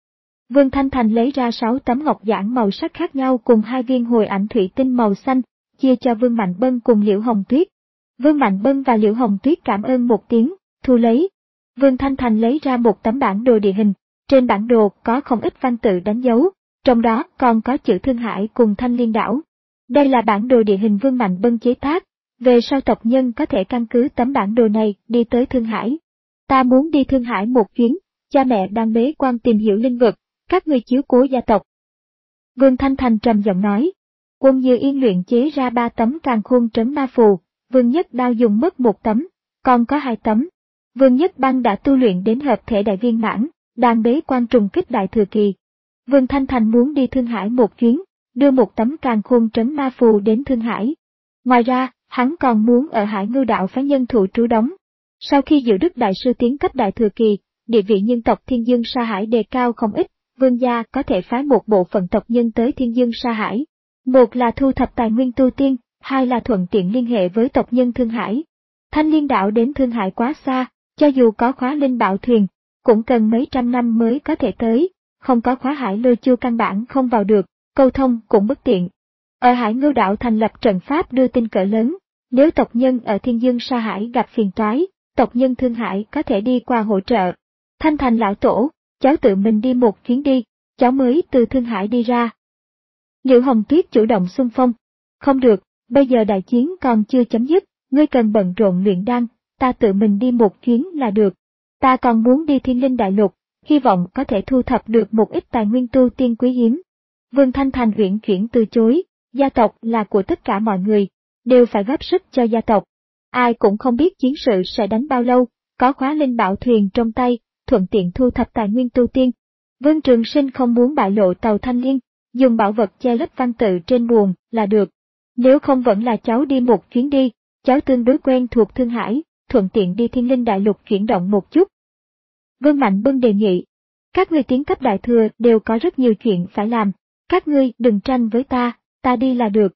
S1: Vương Thanh Thành lấy ra sáu tấm ngọc giản màu sắc khác nhau cùng hai viên hồi ảnh thủy tinh màu xanh, chia cho Vương Mạnh Bân cùng Liễu Hồng Tuyết. Vương Mạnh Bân và Liễu Hồng Tuyết cảm ơn một tiếng, thu lấy. Vương Thanh Thành lấy ra một tấm bản đồ địa hình, trên bản đồ có không ít văn tự đánh dấu, trong đó còn có chữ Thương Hải cùng Thanh Liên đảo. Đây là bản đồ địa hình Vương Mạnh Bân chế tác, về sau tộc nhân có thể căn cứ tấm bản đồ này đi tới Thương Hải. Ta muốn đi Thương Hải một chuyến, cha mẹ đang bế quan tìm hiểu linh vật, các ngươi chiếu cố gia tộc. Vương Thanh Thành trầm giọng nói. Quân Như Yên luyện chế ra ba tấm càn khôn trấn ma phù, Vương Nhất Đao dùng mất một tấm, còn có hai tấm. Vương Nhất Băng đã tu luyện đến hợp thể đại viên mãn, đang bế quan trùng kích đại thừa kỳ. Vương Thanh Thành muốn đi Thương Hải một chuyến, đưa một tấm càn khôn trấn ma phù đến Thương Hải. Ngoài ra, hắn còn muốn ở Hải Ngưu Đạo phái nhân thủ trú đóng. Sau khi Diệu Đức Đại Sư tiến cấp đại thừa kỳ, địa vị nhân tộc Thiên Dương Sa Hải đề cao không ít, Vương gia có thể phái một bộ phận tộc nhân tới Thiên Dương Sa Hải. Một là thu thập tài nguyên tu tiên, hai là thuận tiện liên hệ với tộc nhân Thương Hải. Thanh Liên Đạo đến Thương Hải quá xa, cho dù có khóa linh bảo thuyền, cũng cần mấy trăm năm mới có thể tới, không có khóa Hải Lôi Chu căn bản không vào được, câu thông cũng bất tiện. Ở Hải Ngưu Đạo thành lập trận pháp đưa tin cỡ lớn, nếu tộc nhân ở Thiên Dương Sa Hải gặp phiền toái, tộc nhân Thương Hải có thể đi qua hỗ trợ. Thanh Thành lão tổ, cháu tự mình đi một chuyến đi, cháu mới từ Thương Hải đi ra. Liễu Hồng Tuyết chủ động xung phong. Không được, bây giờ đại chiến còn chưa chấm dứt, ngươi cần bận rộn luyện đan, ta tự mình đi một chuyến là được. Ta còn muốn đi Thiên Linh Đại Lục, hy vọng có thể thu thập được một ít tài nguyên tu tiên quý hiếm. Vương Thanh Thành uyển chuyển từ chối, gia tộc là của tất cả mọi người, đều phải góp sức cho gia tộc. Ai cũng không biết chiến sự sẽ đánh bao lâu, có khóa linh bảo thuyền trong tay, thuận tiện thu thập tài nguyên tu tiên. Vương Trường Sinh không muốn bại lộ tàu Thanh Liên, dùng bảo vật che lấp văn tự trên buồng là được. Nếu không vẫn là cháu đi một chuyến đi, cháu tương đối quen thuộc Thương Hải, thuận tiện đi Thiên Linh Đại Lục chuyển động một chút. Vương Mạnh Bân đề nghị, các ngươi tiến cấp đại thừa đều có rất nhiều chuyện phải làm, các ngươi đừng tranh với ta, ta đi là được.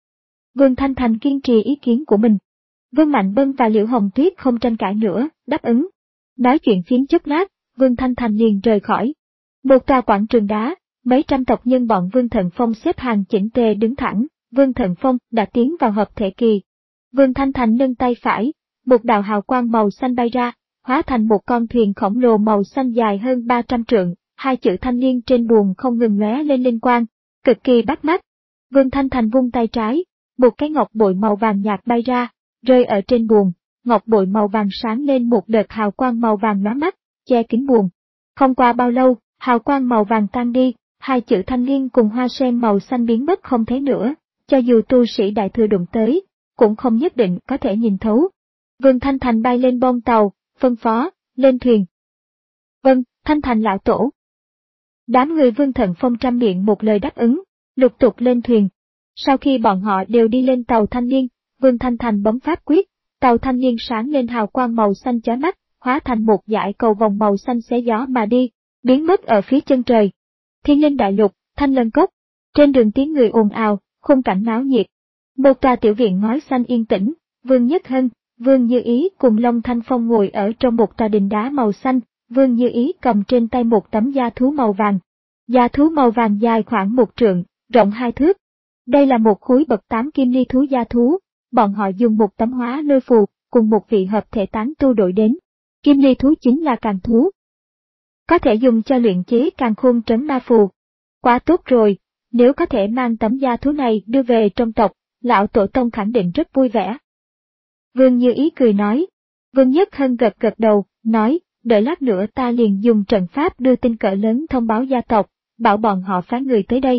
S1: Vương Thanh Thành kiên trì ý kiến của mình. Vương Mạnh Bân và Liễu Hồng Tuyết không tranh cãi nữa, đáp ứng. Nói chuyện phiếm chốc lát, Vương Thanh Thành liền rời khỏi. Một tòa quảng trường đá, mấy trăm tộc nhân bọn Vương Thận Phong xếp hàng chỉnh tề đứng thẳng, Vương Thận Phong đã tiến vào hợp thể kỳ. Vương Thanh Thành nâng tay phải, một đạo hào quang màu xanh bay ra, hóa thành một con thuyền khổng lồ màu xanh dài hơn ba trăm trượng, hai chữ Thanh Liên trên buồng không ngừng lóe lên linh quang, cực kỳ bắt mắt. Vương Thanh Thành vung tay trái, một cái ngọc bội màu vàng nhạt bay ra, rơi ở trên buồng, ngọc bội màu vàng sáng lên một đợt hào quang màu vàng lóa mắt, che kín buồng. Không qua bao lâu, hào quang màu vàng tan đi, hai chữ Thanh Liên cùng hoa sen màu xanh biến mất không thấy nữa, cho dù tu sĩ đại thừa đụng tới, cũng không nhất định có thể nhìn thấu. Vương Thanh Thành bay lên bông tàu, phân phó, lên thuyền. Vâng, Thanh Thành lão tổ. Đám người Vương Thận Phong trăm miệng một lời đáp ứng, lục tục lên thuyền. Sau khi bọn họ đều đi lên tàu Thanh Liên, Vương Thanh Thành bấm pháp quyết, tàu Thanh Liên sáng lên hào quang màu xanh chói mắt, hóa thành một dải cầu vòng màu xanh xé gió mà đi, biến mất ở phía chân trời. Thiên Linh Đại Lục, Thanh Lân Cốc, trên đường tiếng người ồn ào, khung cảnh náo nhiệt. Một tòa tiểu viện ngói xanh yên tĩnh, Vương Nhất Hân, Vương Như Ý cùng Long Thanh Phong ngồi ở trong một tòa đình đá màu xanh, Vương Như Ý cầm trên tay một tấm da thú màu vàng. Da thú màu vàng dài khoảng một trượng, rộng hai thước. Đây là một khối bậc tám kim ly thú gia thú, bọn họ dùng một tấm hóa lôi phù, cùng một vị hợp thể tán tu đổi đến. Kim ly thú chính là càn thú, có thể dùng cho luyện chế càn khôn trấn ma phù. Quá tốt rồi, nếu có thể mang tấm gia thú này đưa về trong tộc, lão tổ tông khẳng định rất vui vẻ. Vương Như Ý cười nói. Vương Nhất Hân gật gật đầu, nói, đợi lát nữa ta liền dùng trận pháp đưa tin cỡ lớn thông báo gia tộc, bảo bọn họ phái người tới đây.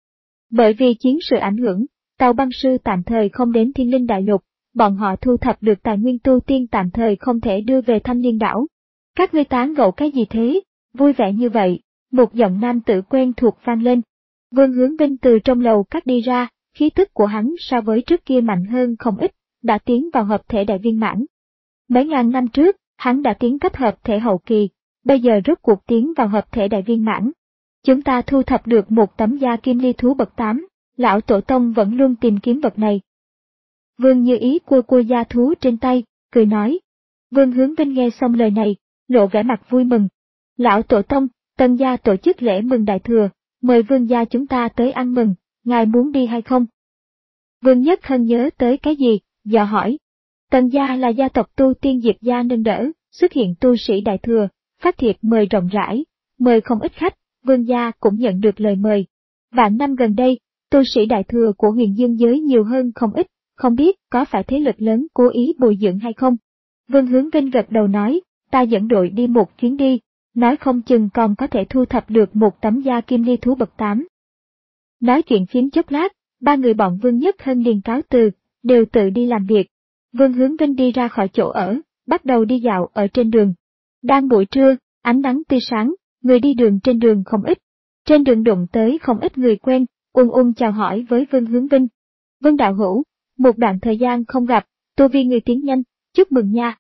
S1: Bởi vì chiến sự ảnh hưởng, tàu băng sư tạm thời không đến Thiên Linh Đại Lục, bọn họ thu thập được tài nguyên tu tiên tạm thời không thể đưa về Thanh Liên Đảo. Các ngươi tán gẫu cái gì thế, vui vẻ như vậy, một giọng nam tử quen thuộc vang lên. Vương Hướng Vinh từ trong lầu cắt đi ra, khí tức của hắn so với trước kia mạnh hơn không ít, đã tiến vào hợp thể đại viên mãn. Mấy ngàn năm trước, hắn đã tiến cấp hợp thể hậu kỳ, bây giờ rốt cuộc tiến vào hợp thể đại viên mãn. Chúng ta thu thập được một tấm da kim ly thú bậc tám, lão tổ tông vẫn luôn tìm kiếm vật này. Vương Như Ý cua cua da thú trên tay, cười nói. Vương Hướng Vinh nghe xong lời này, lộ vẻ mặt vui mừng. Lão tổ tông, Tân gia tổ chức lễ mừng đại thừa, mời vương gia chúng ta tới ăn mừng, ngài muốn đi hay không? Vương Nhất Hân nhớ tới cái gì, dò hỏi. Tân gia là gia tộc tu tiên Diệp gia nâng đỡ, xuất hiện tu sĩ đại thừa, phát thiệp mời rộng rãi, mời không ít khách, vương gia cũng nhận được lời mời. Vạn năm gần đây, tu sĩ đại thừa của huyền dương giới nhiều hơn không ít, không biết có phải thế lực lớn cố ý bồi dưỡng hay không? Vương Hướng Vinh gật đầu nói, ta dẫn đội đi một chuyến đi, nói không chừng còn có thể thu thập được một tấm da kim ly thú bậc tám. Nói chuyện phím chốc lát, ba người bọn Vương Nhất Hân liền cáo từ, đều tự đi làm việc. Vương Hướng Vinh đi ra khỏi chỗ ở, bắt đầu đi dạo ở trên đường. Đang buổi trưa, ánh nắng tươi sáng, người đi đường trên đường không ít. Trên đường đụng tới không ít người quen, ung ung chào hỏi với Vương Hướng Vinh. Vương đạo hữu, một đoạn thời gian không gặp, tu vi người tiến nhanh, chúc mừng nha.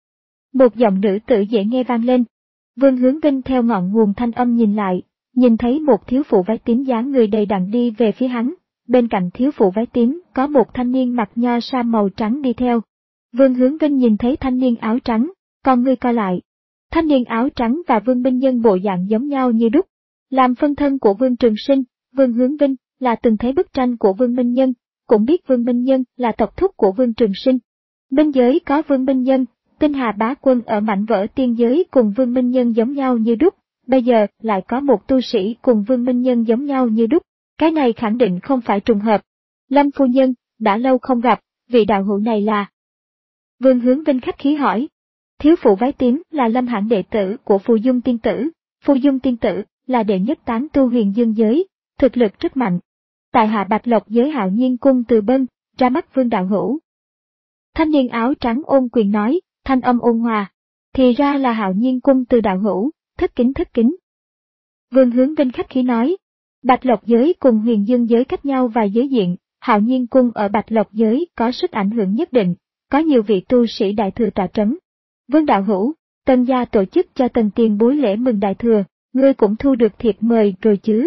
S1: Một giọng nữ tử dễ nghe vang lên. Vương Hướng Vinh theo ngọn nguồn thanh âm nhìn lại, nhìn thấy một thiếu phụ váy tím dáng người đầy đặn đi về phía hắn. Bên cạnh thiếu phụ váy tím có một thanh niên mặc nho sa màu trắng đi theo. Vương Hướng Vinh nhìn thấy thanh niên áo trắng, con ngươi co lại. Thanh niên áo trắng và Vương Minh Nhân bộ dạng giống nhau như đúc. Làm phân thân của Vương Trường Sinh, Vương Hướng Vinh là từng thấy bức tranh của Vương Minh Nhân, cũng biết Vương Minh Nhân là tộc thúc của Vương Trường Sinh. Bên giới có Vương Minh Nhân, Tinh Hà Bá Quân ở mảnh vỡ tiên giới cùng Vương Minh Nhân giống nhau như đúc, bây giờ lại có một tu sĩ cùng Vương Minh Nhân giống nhau như đúc. Cái này khẳng định không phải trùng hợp. Lâm phu nhân, đã lâu không gặp, vị đạo hữu này là... Vương Hướng Vinh khách khí hỏi. Thiếu phụ váy tím là Lâm Hãn đệ tử của Phù Dung tiên tử. Phù Dung tiên tử là đệ nhất tán tu huyền dương giới, thực lực rất mạnh. Tại hạ Bạch Lộc giới Hạo Nhiên cung từ Bân, ra mắt Vương đạo hữu. Thanh niên áo trắng ôn quyền nói, thanh âm ôn hòa. Thì ra là Hạo Nhiên cung từ đạo hữu, thất kính thất kính. Vương Hướng Vinh khách khí nói. Bạch Lộc giới cùng huyền dương giới cách nhau vài giới diện, Hạo Nhiên cung ở Bạch Lộc giới có sức ảnh hưởng nhất định, có nhiều vị tu sĩ đại thừa tọa trấn. Vương đạo hữu, Tân gia tổ chức cho Tần tiền bối lễ mừng đại thừa, ngươi cũng thu được thiệp mời rồi chứ?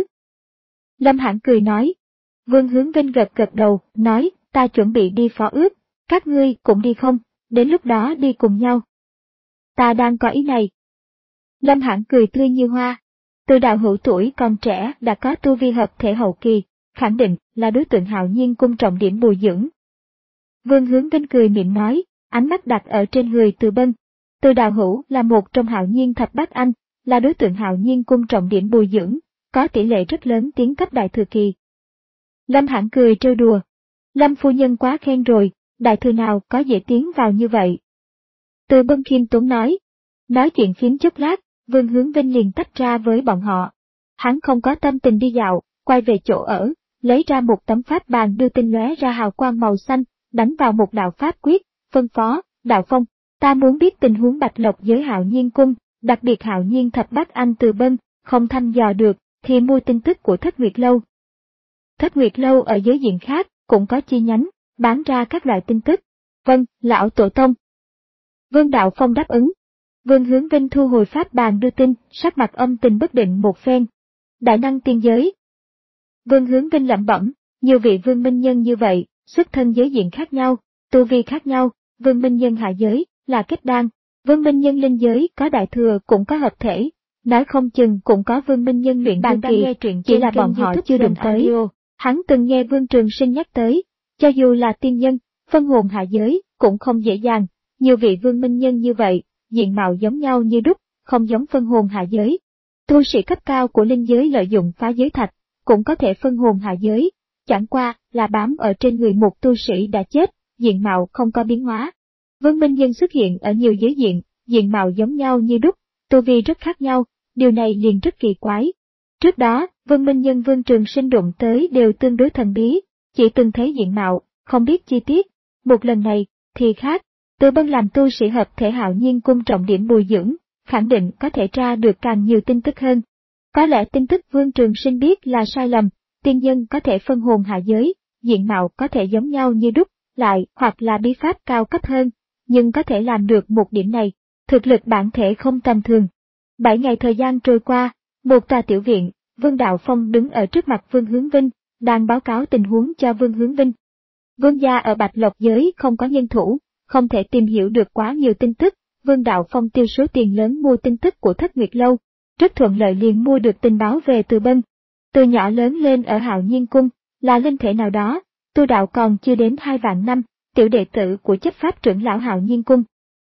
S1: Lâm Hãn cười nói. Vương Hướng Vinh gật gật đầu, nói, ta chuẩn bị đi phó ước, các ngươi cũng đi không, đến lúc đó đi cùng nhau. Ta đang có ý này. Lâm Hãn cười tươi như hoa. Từ đạo hữu tuổi còn trẻ đã có tu vi hợp thể hậu kỳ, khẳng định là đối tượng Hạo Nhiên cung trọng điểm bồi dưỡng. Vương Hướng Vinh cười miệng nói, ánh mắt đặt ở trên người Từ Bân. Từ đạo hữu là một trong Hạo Nhiên thập bát anh, là đối tượng Hạo Nhiên cung trọng điểm bồi dưỡng, có tỷ lệ rất lớn tiến cấp đại thừa kỳ. Lâm Hãn cười trêu đùa. Lâm phu nhân quá khen rồi, đại thừa nào có dễ tiến vào như vậy. Từ Bân khiêm tốn nói. Nói chuyện phím chốc lát, Vương Hướng Vinh liền tách ra với bọn họ. Hắn không có tâm tình đi dạo, quay về chỗ ở, lấy ra một tấm pháp bàn đưa tin lóe ra hào quang màu xanh, đánh vào một đạo pháp quyết, phân phó, đạo phong, ta muốn biết tình huống Bạch Lộc giới Hạo Nhiên cung, đặc biệt Hạo Nhiên thập bát anh Từ Bân, không thăm dò được, thì mua tin tức của Thất Nguyệt Lâu. Thất Nguyệt Lâu ở giới diện khác, cũng có chi nhánh, bán ra các loại tin tức. Vâng, lão tổ tông. Vương Đạo Phong đáp ứng. Vương Hướng Vinh thu hồi pháp bàn đưa tin, sắc mặt âm tình bất định một phen. Đại năng tiên giới. Vương Hướng Vinh lẩm bẩm, nhiều vị Vương Minh Nhân như vậy, xuất thân giới diện khác nhau, tu vi khác nhau, Vương Minh Nhân hạ giới, là kết đan, Vương Minh Nhân linh giới có đại thừa cũng có hợp thể, nói không chừng cũng có Vương Minh Nhân luyện đan kỳ, chỉ là bọn họ chưa đụng tới. Hắn từng nghe Vương Trường Sinh nhắc tới, cho dù là tiên nhân, phân hồn hạ giới, cũng không dễ dàng, nhiều vị vương minh nhân như vậy, diện mạo giống nhau như đúc, không giống phân hồn hạ giới. Tu sĩ cấp cao của linh giới lợi dụng phá giới thạch, cũng có thể phân hồn hạ giới, chẳng qua là bám ở trên người một tu sĩ đã chết, diện mạo không có biến hóa. Vương minh nhân xuất hiện ở nhiều giới diện, diện mạo giống nhau như đúc, tu vi rất khác nhau, điều này liền rất kỳ quái. Trước đó, Vương Minh Nhân Vương Trường Sinh đụng tới đều tương đối thần bí, chỉ từng thấy diện mạo, không biết chi tiết. Một lần này, thì khác, Từ Bân làm tu sĩ hợp thể Hạo Nhiên Cung trọng điểm bồi dưỡng, khẳng định có thể tra được càng nhiều tin tức hơn. Có lẽ tin tức Vương Trường Sinh biết là sai lầm, tiên nhân có thể phân hồn hạ giới, diện mạo có thể giống nhau như đúc, lại hoặc là bí pháp cao cấp hơn, nhưng có thể làm được một điểm này, thực lực bản thể không tầm thường. Bảy ngày thời gian trôi qua, một tòa tiểu viện, Vương Đạo Phong đứng ở trước mặt Vương Hướng Vinh, đang báo cáo tình huống cho Vương Hướng Vinh. Vương gia ở Bạch Lộc giới không có nhân thủ, không thể tìm hiểu được quá nhiều tin tức, Vương Đạo Phong tiêu số tiền lớn mua tin tức của Thất Nguyệt Lâu, rất thuận lợi liền mua được tình báo về Từ Bân. Từ nhỏ lớn lên ở Hạo Nhiên Cung, là linh thể nào đó, tu đạo còn chưa đến hai vạn năm, tiểu đệ tử của chấp pháp trưởng lão Hạo Nhiên Cung.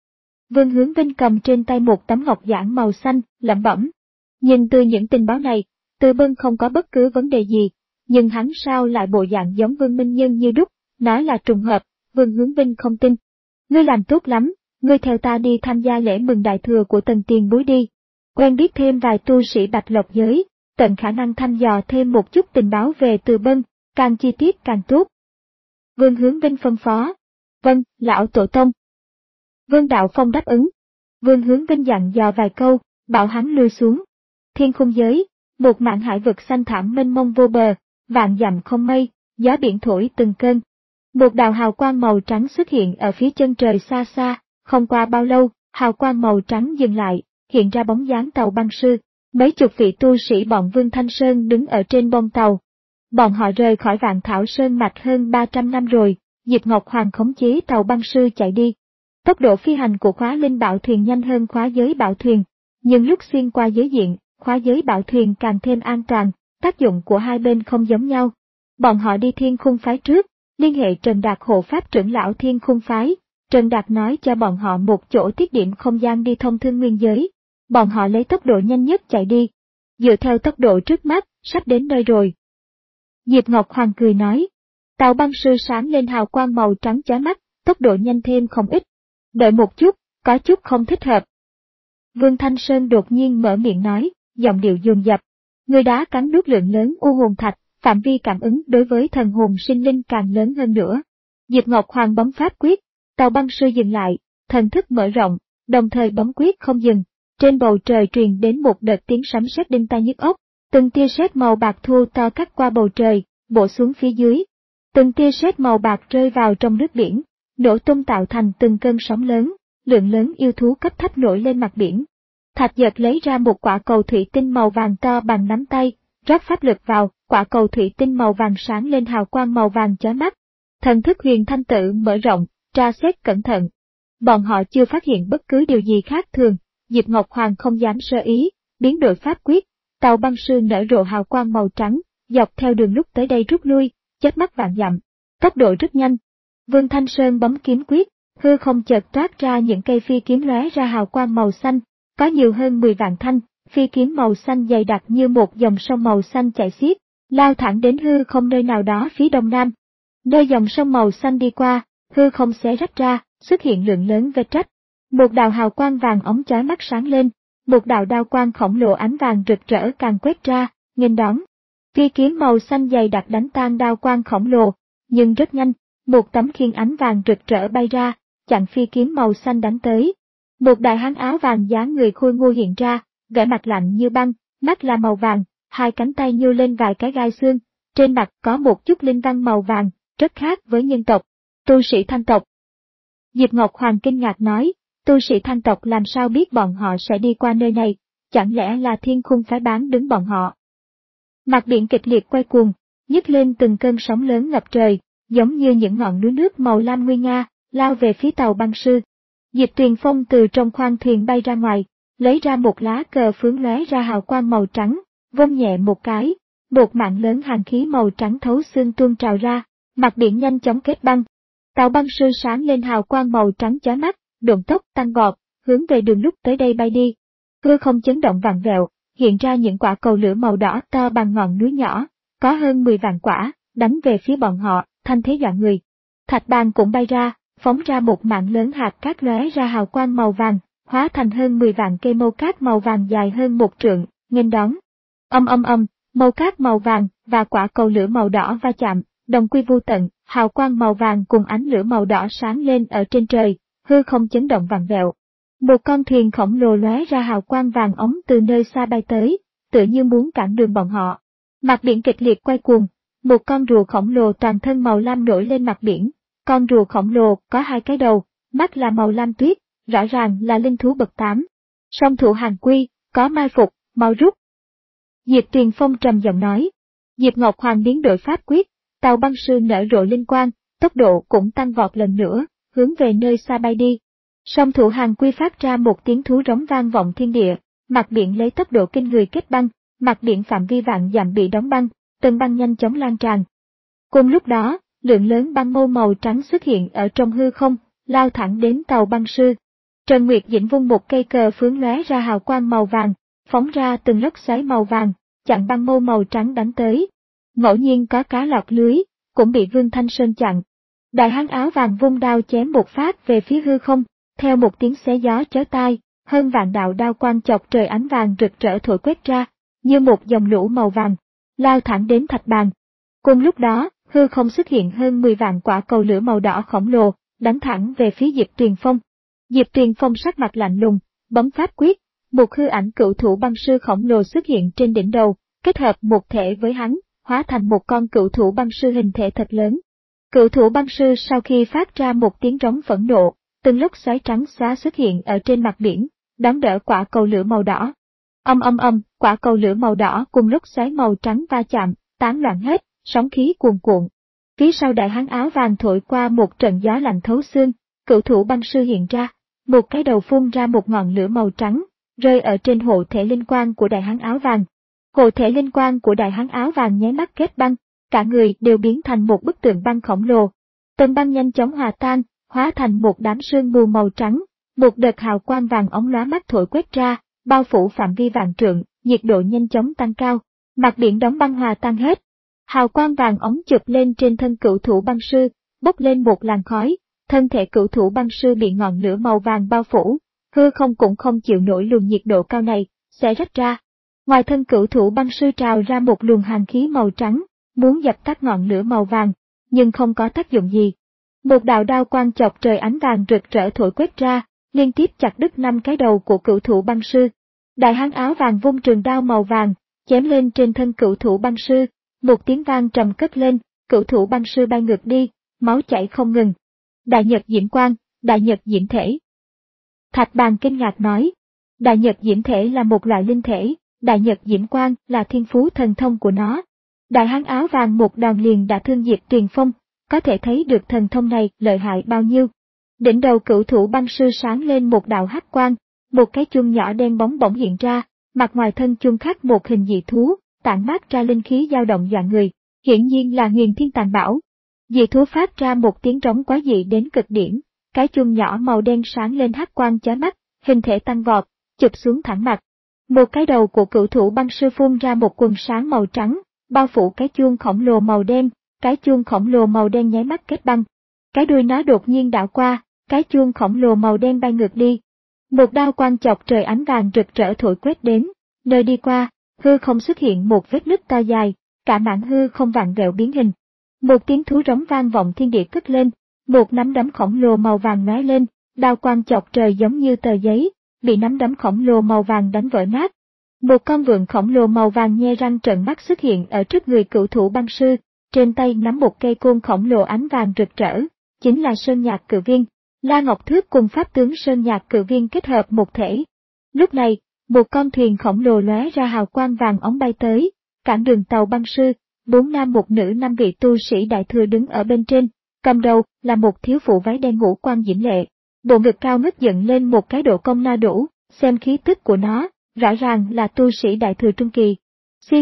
S1: Vương Hướng Vinh cầm trên tay một tấm ngọc giản màu xanh, lẩm bẩm. Nhìn từ những tình báo này, Từ Bân không có bất cứ vấn đề gì, nhưng hắn sao lại bộ dạng giống Vương Minh Nhân như đúc, nói là trùng hợp, Vương Hướng Vinh không tin. Ngươi làm tốt lắm, ngươi theo ta đi tham gia lễ mừng đại thừa của Tần Tiền Bối đi. Quen biết thêm vài tu sĩ Bạch Lộc giới, tận khả năng thăm dò thêm một chút tình báo về Từ Bân, càng chi tiết càng tốt. Vương Hướng Vinh phân phó. Vâng, lão tổ tông. Vương Đạo Phong đáp ứng. Vương Hướng Vinh dặn dò vài câu, bảo hắn lui xuống. Thiên khung giới, một mảng hải vực xanh thẳm mênh mông vô bờ, vạn dặm không mây, gió biển thổi từng cơn. Một đạo hào quang màu trắng xuất hiện ở phía chân trời xa xa, không qua bao lâu, hào quang màu trắng dừng lại, hiện ra bóng dáng tàu băng sư. Mấy chục vị tu sĩ bọn Vương Thanh Sơn đứng ở trên bông tàu. Bọn họ rời khỏi Vạn Thảo Sơn mạch hơn ba trăm năm rồi, Diệp Ngọc Hoàng khống chế tàu băng sư chạy đi. Tốc độ phi hành của khóa linh bảo thuyền nhanh hơn khóa giới bảo thuyền, nhưng lúc xuyên qua giới diện, khóa giới bảo thuyền càng thêm an toàn, tác dụng của hai bên không giống nhau. Bọn họ đi Thiên Khung phái trước, liên hệ Trần Đạt hộ pháp trưởng lão Thiên Khung phái, Trần Đạt nói cho bọn họ một chỗ tiết điểm không gian đi thông thương nguyên giới. Bọn họ lấy tốc độ nhanh nhất chạy đi. Dựa theo tốc độ trước mắt, sắp đến nơi rồi. Diệp Ngọc Hoàng cười nói. Tàu băng sư sáng lên hào quang màu trắng chói mắt, tốc độ nhanh thêm không ít. Đợi một chút, có chút không thích hợp. Vương Thanh Sơn đột nhiên mở miệng nói, giọng điệu dồn dập. Người đá cắn nuốt lượng lớn u hồn thạch, phạm vi cảm ứng đối với thần hồn sinh linh càng lớn hơn nữa. Diệp Ngọc Hoàng bấm pháp quyết, tàu băng sư dừng lại, thần thức mở rộng, đồng thời bấm quyết không dừng. Trên bầu trời truyền đến một đợt tiếng sấm sét đinh tai nhức óc, từng tia sét màu bạc thu to cắt qua bầu trời, bổ xuống phía dưới. Từng tia sét màu bạc rơi vào trong nước biển, nổ tung tạo thành từng cơn sóng lớn, lượng lớn yêu thú cấp thấp nổi lên mặt biển. Thạch Giật lấy ra một quả cầu thủy tinh màu vàng to bằng nắm tay, rót pháp lực vào, quả cầu thủy tinh màu vàng sáng lên hào quang màu vàng chói mắt. Thần thức Huyền Thanh Tự mở rộng, tra xét cẩn thận. Bọn họ chưa phát hiện bất cứ điều gì khác thường. Diệp Ngọc Hoàng không dám sơ ý, biến đổi pháp quyết, tàu băng sư nở rộ hào quang màu trắng, dọc theo đường lúc tới đây rút lui, chớp mắt vạn dặm, tốc độ rất nhanh. Vương Thanh Sơn bấm kiếm quyết, hư không chợt toát ra những cây phi kiếm lóe ra hào quang màu xanh, có nhiều hơn mười vạn thanh, phi kiếm màu xanh dày đặc như một dòng sông màu xanh chảy xiết, lao thẳng đến hư không nơi nào đó phía đông nam. Nơi dòng sông màu xanh đi qua, hư không xé rách ra, xuất hiện lượng lớn vết rách. Một đạo hào quang vàng óng chói mắt sáng lên, một đạo đao quang khổng lồ ánh vàng rực rỡ càng quét ra, nghênh đón. Phi kiếm màu xanh dày đặc đánh tan đao quang khổng lồ, nhưng rất nhanh, một tấm khiên ánh vàng rực rỡ bay ra, chặn phi kiếm màu xanh đánh tới. Một đại hán áo vàng dáng người khôi ngô hiện ra, vẻ mặt lạnh như băng, mắt là màu vàng, hai cánh tay nhô lên vài cái gai xương, trên mặt có một chút linh văn màu vàng, rất khác với nhân tộc, tu sĩ Thanh tộc. Diệp Ngọc Hoàng kinh ngạc nói. Tu sĩ Thanh tộc làm sao biết bọn họ sẽ đi qua nơi này, chẳng lẽ là Thiên Khung phái bán đứng bọn họ. Mặt biển kịch liệt quay cuồng, nhấc lên từng cơn sóng lớn ngập trời, giống như những ngọn núi nước màu lam nguy nga, lao về phía tàu băng sư. Diệp Tuyền Phong từ trong khoang thuyền bay ra ngoài, lấy ra một lá cờ phướng lóe ra hào quang màu trắng, vung nhẹ một cái, Một mảng lớn hàn khí màu trắng thấu xương tuôn trào ra, mặt biển nhanh chóng kết băng. Tàu băng sư sáng lên hào quang màu trắng chói mắt, độn tốc tăng vọt, hướng về đường lúc tới đây bay đi. Hư không chấn động vặn vẹo, hiện ra những quả cầu lửa màu đỏ to bằng ngọn núi nhỏ, có hơn mười vạn quả, đánh về phía bọn họ, thanh thế dọa người. Thạch bàn cũng bay ra, phóng ra một mảng lớn hạt cát lóe ra hào quang màu vàng, hóa thành hơn mười vạn cây mâu cát màu vàng dài hơn một trượng, nghênh đón. Âm âm âm, mâu cát màu vàng và quả cầu lửa màu đỏ va chạm, đồng quy vu tận, hào quang màu vàng cùng ánh lửa màu đỏ sáng lên ở trên trời, hư không chấn động vặn vẹo. Một con thuyền khổng lồ lóe ra hào quang vàng ống từ nơi xa bay tới, tựa như muốn cản đường bọn họ. Mặt biển kịch liệt quay cuồng, một con rùa khổng lồ toàn thân màu lam nổi lên mặt biển. Con rùa khổng lồ có hai cái đầu, mắt là màu lam tuyết, rõ ràng là linh thú bậc tám. Song thủ Hàn Quy, có mai phục, mau rút. Diệp Tuyền Phong trầm giọng nói. Diệp Ngọc Hoàng biến đổi pháp quyết, tàu băng sư nở rộ linh quang, tốc độ cũng tăng vọt lần nữa, hướng về nơi xa bay đi. Song thủ Hàn Quy phát ra một tiếng thú rống vang vọng thiên địa, mặt biển lấy tốc độ kinh người kết băng, mặt biển phạm vi vạn dặm bị đóng băng, tầng băng nhanh chóng lan tràn. Cùng lúc đó, lượng lớn băng mâu màu trắng xuất hiện ở trong hư không, lao thẳng đến tàu băng sư. Trần Nguyệt Dĩnh vung một cây cờ phướng lóe ra hào quang màu vàng, phóng ra từng lốc xoáy màu vàng, chặn băng mâu màu trắng đánh tới. Ngẫu nhiên có cá lọt lưới, cũng bị Vương Thanh Sơn chặn. Đại hán áo vàng vung đao chém một phát về phía hư không, theo một tiếng xé gió chói tai, hơn vạn đạo đao quang chọc trời ánh vàng rực rỡ thổi quét ra, như một dòng lũ màu vàng, lao thẳng đến thạch bàn. Cùng lúc đó, hư không xuất hiện hơn mười vạn quả cầu lửa màu đỏ khổng lồ, đánh thẳng về phía Diệp Tuyền Phong. Diệp Tuyền Phong sắc mặt lạnh lùng, bấm pháp quyết, một hư ảnh cựu thủ băng sư khổng lồ xuất hiện trên đỉnh đầu, kết hợp một thể với hắn, hóa thành một con cựu thủ băng sư hình thể thật lớn. Cựu thủ băng sư sau khi phát ra một tiếng rống phẫn nộ, từng lốc xoáy trắng xóa xuất hiện ở trên mặt biển, đón đỡ quả cầu lửa màu đỏ. Âm âm âm, quả cầu lửa màu đỏ cùng lốc xoáy màu trắng va chạm, tán loạn hết, sóng khí cuồn cuộn. Phía sau đại hán áo vàng thổi qua một trận gió lạnh thấu xương, cựu thủ băng sư hiện ra, một cái đầu phun ra một ngọn lửa màu trắng, rơi ở trên hộ thể linh quang của đại hán áo vàng. Hộ thể linh quang của đại hán áo vàng nháy mắt kết băng, cả người đều biến thành một bức tượng băng khổng lồ. Tầng băng nhanh chóng hòa tan, hóa thành một đám sương mù màu trắng, một đợt hào quang vàng óng lóa mắt thổi quét ra, bao phủ phạm vi vạn trượng, nhiệt độ nhanh chóng tăng cao, mặt biển đóng băng hòa tan hết. Hào quang vàng óng chụp lên trên thân cửu thủ băng sư, bốc lên một làn khói, thân thể cửu thủ băng sư bị ngọn lửa màu vàng bao phủ, hư không cũng không chịu nổi luồng nhiệt độ cao này, sẽ rách ra. Ngoài thân cửu thủ băng sư trào ra một luồng hàn khí màu trắng, muốn dập tắt ngọn lửa màu vàng, nhưng không có tác dụng gì. Một đạo đao quang chọc trời ánh vàng rực rỡ thổi quét ra, liên tiếp chặt đứt năm cái đầu của cửu thủ băng sư. Đại hán áo vàng vung trường đao màu vàng, chém lên trên thân cửu thủ băng sư, một tiếng vang trầm cất lên, cửu thủ băng sư bay ngược đi, máu chảy không ngừng. Đại nhật diễm quang, đại nhật diễm thể. Thạch Bàn kinh ngạc nói, đại nhật diễm thể là một loại linh thể, đại nhật diễm quang là thiên phú thần thông của nó. Đại hán áo vàng một đòn liền đã thương Diệp Tuyền Phong, có thể thấy được thần thông này lợi hại bao nhiêu. Đỉnh đầu cửu thủ băng sư sáng lên một đạo hắc quang, một cái chuông nhỏ đen bóng bỗng hiện ra, mặt ngoài thân chuông khắc một hình dị thú, tản mát ra linh khí dao động dọa người, hiển nhiên là Huyền Thiên Tàn Bảo. Dị thú phát ra một tiếng trống quá dị đến cực điểm, cái chuông nhỏ màu đen sáng lên hắc quang chói mắt, hình thể tăng vọt, chụp xuống thẳng mặt. Một cái đầu của cửu thủ băng sư phun ra một quần sáng màu trắng, bao phủ cái chuông khổng lồ màu đen, cái chuông khổng lồ màu đen nháy mắt kết băng. Cái đuôi nó đột nhiên đảo qua, cái chuông khổng lồ màu đen bay ngược đi. Một đao quang chọc trời ánh vàng rực rỡ thổi quét đến, nơi đi qua, hư không xuất hiện một vết nứt to dài, cả mảng hư không vặn vẹo biến hình. Một tiếng thú rống vang vọng thiên địa cất lên, một nắm đấm khổng lồ màu vàng lóe lên, đao quang chọc trời giống như tờ giấy, bị nắm đấm khổng lồ màu vàng đánh vỡ nát. Một con vượn khổng lồ màu vàng nhe răng trợn mắt xuất hiện ở trước người cửu thủ băng sư, trên tay nắm một cây côn khổng lồ ánh vàng rực rỡ, chính là Sơn Nhạc Cự Viên. La Ngọc Thước cùng pháp tướng Sơn Nhạc Cự Viên kết hợp một thể. Lúc này, một con thuyền khổng lồ lóe ra hào quang vàng óng bay tới, cản đường tàu băng sư, bốn nam một nữ năm vị tu sĩ đại thừa đứng ở bên trên, cầm đầu là một thiếu phụ váy đen ngũ quan diễm lệ, bộ ngực cao ngất dựng lên một cái độ cong no đủ, xem khí tức của nó, rõ ràng là tu sĩ đại thừa trung kỳ. Si Huyên,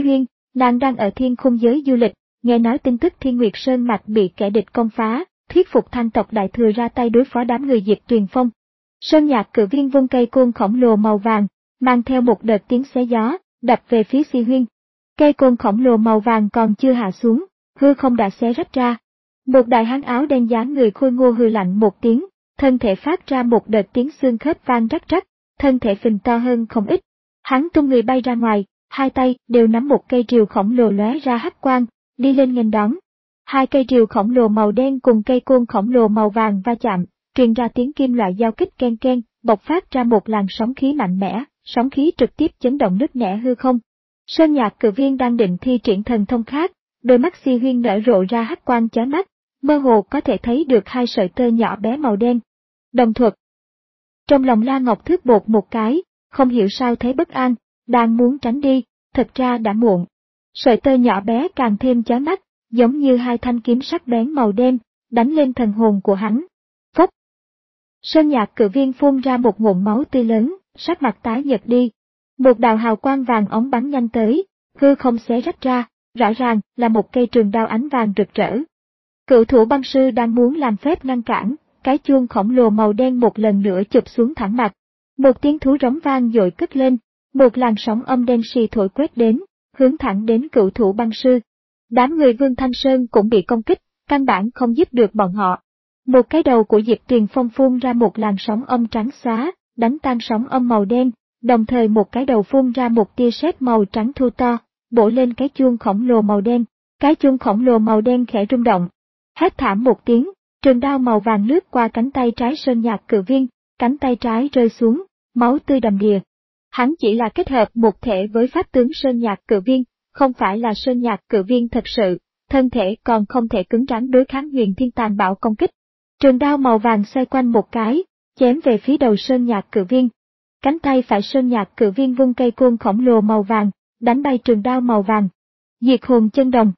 S1: nàng đang ở thiên khung giới du lịch, nghe nói tin tức Thiên Nguyệt Sơn mạch bị kẻ địch công phá, thuyết phục Thanh tộc Đại Thừa ra tay đối phó đám người Diệp Tuyền Phong. Sơn Nhạc Cự Viên vung cây côn khổng lồ màu vàng, mang theo một đợt tiếng xé gió, đập về phía Si Huyên. Cây côn khổng lồ màu vàng còn chưa hạ xuống, hư không đã xé rách ra. Một đại hán áo đen dáng người khôi ngô hừ lạnh một tiếng, thân thể phát ra một đợt tiếng xương khớp vang rắc rắc, thân thể phình to hơn không ít. Hắn tung người bay ra ngoài, hai tay đều nắm một cây rìu khổng lồ lóe ra hắc quang, đi lên nghênh đón. Hai cây rìu khổng lồ màu đen cùng cây côn khổng lồ màu vàng va chạm, truyền ra tiếng kim loại giao kích ken ken, bộc phát ra một làn sóng khí mạnh mẽ, sóng khí trực tiếp chấn động nứt nẻ hư không. Sơn Nhạc Cự Viên đang định thi triển thần thông khác, đôi mắt Si Huyên nở rộ ra hắc quang chói mắt, mơ hồ có thể thấy được hai sợi tơ nhỏ bé màu đen. Đồng thuật. Trong lòng La Ngọc Thước bột một cái, không hiểu sao thấy bất an, đang muốn tránh đi, thật ra đã muộn. Sợi tơ nhỏ bé càng thêm chói mắt, giống như hai thanh kiếm sắc bén màu đen, đánh lên thần hồn của hắn. Phốc. Sơn Nhạc Cự Viên phun ra một ngụm máu tươi lớn, sắc mặt tái nhợt đi. Một đạo hào quang vàng óng bắn nhanh tới, hư không xé rách ra, rõ ràng là một cây trường đao ánh vàng rực rỡ. Cựu thủ băng sư đang muốn làm phép ngăn cản, cái chuông khổng lồ màu đen một lần nữa chụp xuống thẳng mặt. Một tiếng thú rống vang dội cất lên, một làn sóng âm đen xì thổi quét đến, hướng thẳng đến cựu thủ băng sư. Đám người Vương Thanh Sơn cũng bị công kích, căn bản không giúp được bọn họ. Một cái đầu của Diệp Tuyền Phong phun ra một làn sóng âm trắng xóa, đánh tan sóng âm màu đen, đồng thời một cái đầu phun ra một tia sét màu trắng thu to, bổ lên cái chuông khổng lồ màu đen. Cái chuông khổng lồ màu đen khẽ rung động. Hét thảm một tiếng, trường đao màu vàng lướt qua cánh tay trái Sơn Nhạc Cự Viên, cánh tay trái rơi xuống, máu tươi đầm đìa. Hắn chỉ là kết hợp một thể với pháp tướng Sơn Nhạc Cự Viên, không phải là Sơn Nhạc Cự Viên thật sự, thân thể còn không thể cứng rắn đối kháng Huyền Thiên Tàn Bạo công kích. Trường đao màu vàng xoay quanh một cái, chém về phía đầu Sơn Nhạc Cự Viên. Cánh tay phải Sơn Nhạc Cự Viên vung cây côn khổng lồ màu vàng, đánh bay trường đao màu vàng. Diệt hồn chân đồng.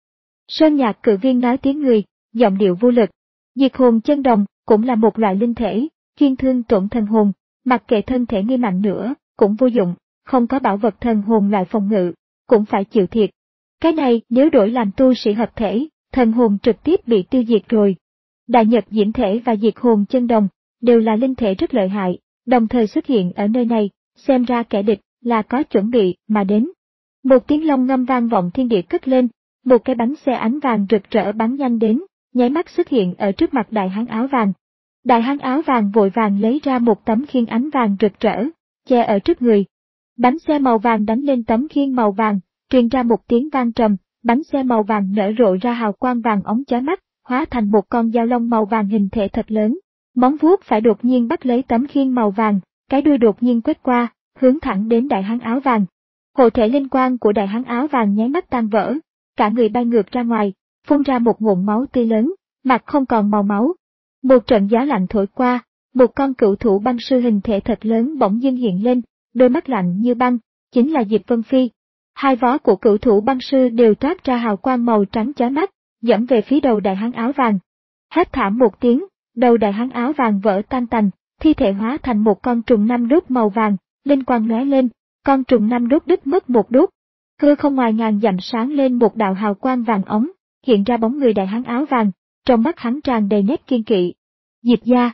S1: Sơn Nhạc Cự Viên nói tiếng người, giọng điệu vô lực. Diệt hồn chân đồng cũng là một loại linh thể, chuyên thương tổn thần hồn, mặc kệ thân thể ngươi mạnh nữa, cũng vô dụng, không có bảo vật thần hồn loại phòng ngự, cũng phải chịu thiệt. Cái này nếu đổi làm tu sĩ hợp thể, thần hồn trực tiếp bị tiêu diệt rồi. Đại Nhật Diễm Thể và Diệt hồn chân đồng đều là linh thể rất lợi hại, đồng thời xuất hiện ở nơi này, xem ra kẻ địch là có chuẩn bị mà đến. Một tiếng long ngâm vang vọng thiên địa cất lên, một cái bánh xe ánh vàng rực rỡ bắn nhanh đến, nháy mắt xuất hiện ở trước mặt đại hán áo vàng. Đại hán áo vàng vội vàng lấy ra một tấm khiên ánh vàng rực rỡ, che ở trước người. Bánh xe màu vàng đánh lên tấm khiên màu vàng, truyền ra một tiếng vang trầm, bánh xe màu vàng nở rộ ra hào quang vàng óng chói mắt, hóa thành một con dao long màu vàng hình thể thật lớn. Móng vuốt phải đột nhiên bắt lấy tấm khiên màu vàng, cái đuôi đột nhiên quét qua, hướng thẳng đến đại hán áo vàng. Hộ thể linh quang của đại hán áo vàng nháy mắt tan vỡ, cả người bay ngược ra ngoài, phun ra một ngụm máu tươi lớn, mặt không còn màu máu. Một trận gió lạnh thổi qua, một con cựu thủ băng sư hình thể thật lớn bỗng dưng hiện lên, đôi mắt lạnh như băng, chính là Diệp Vân Phi. Hai vó của cựu thủ băng sư đều toát ra hào quang màu trắng chói mắt, dẫm về phía đầu đại hán áo vàng. Hét thảm một tiếng, đầu đại hán áo vàng vỡ tan tành, thi thể hóa thành một con trùng năm đốt màu vàng, linh quang lóe lên, con trùng năm đốt đứt mất một đốt. Hư không ngoài ngàn dặm sáng lên một đạo hào quang vàng ống, hiện ra bóng người đại hán áo vàng, trong mắt hắn tràn đầy nét kiên kỵ. Diệp gia.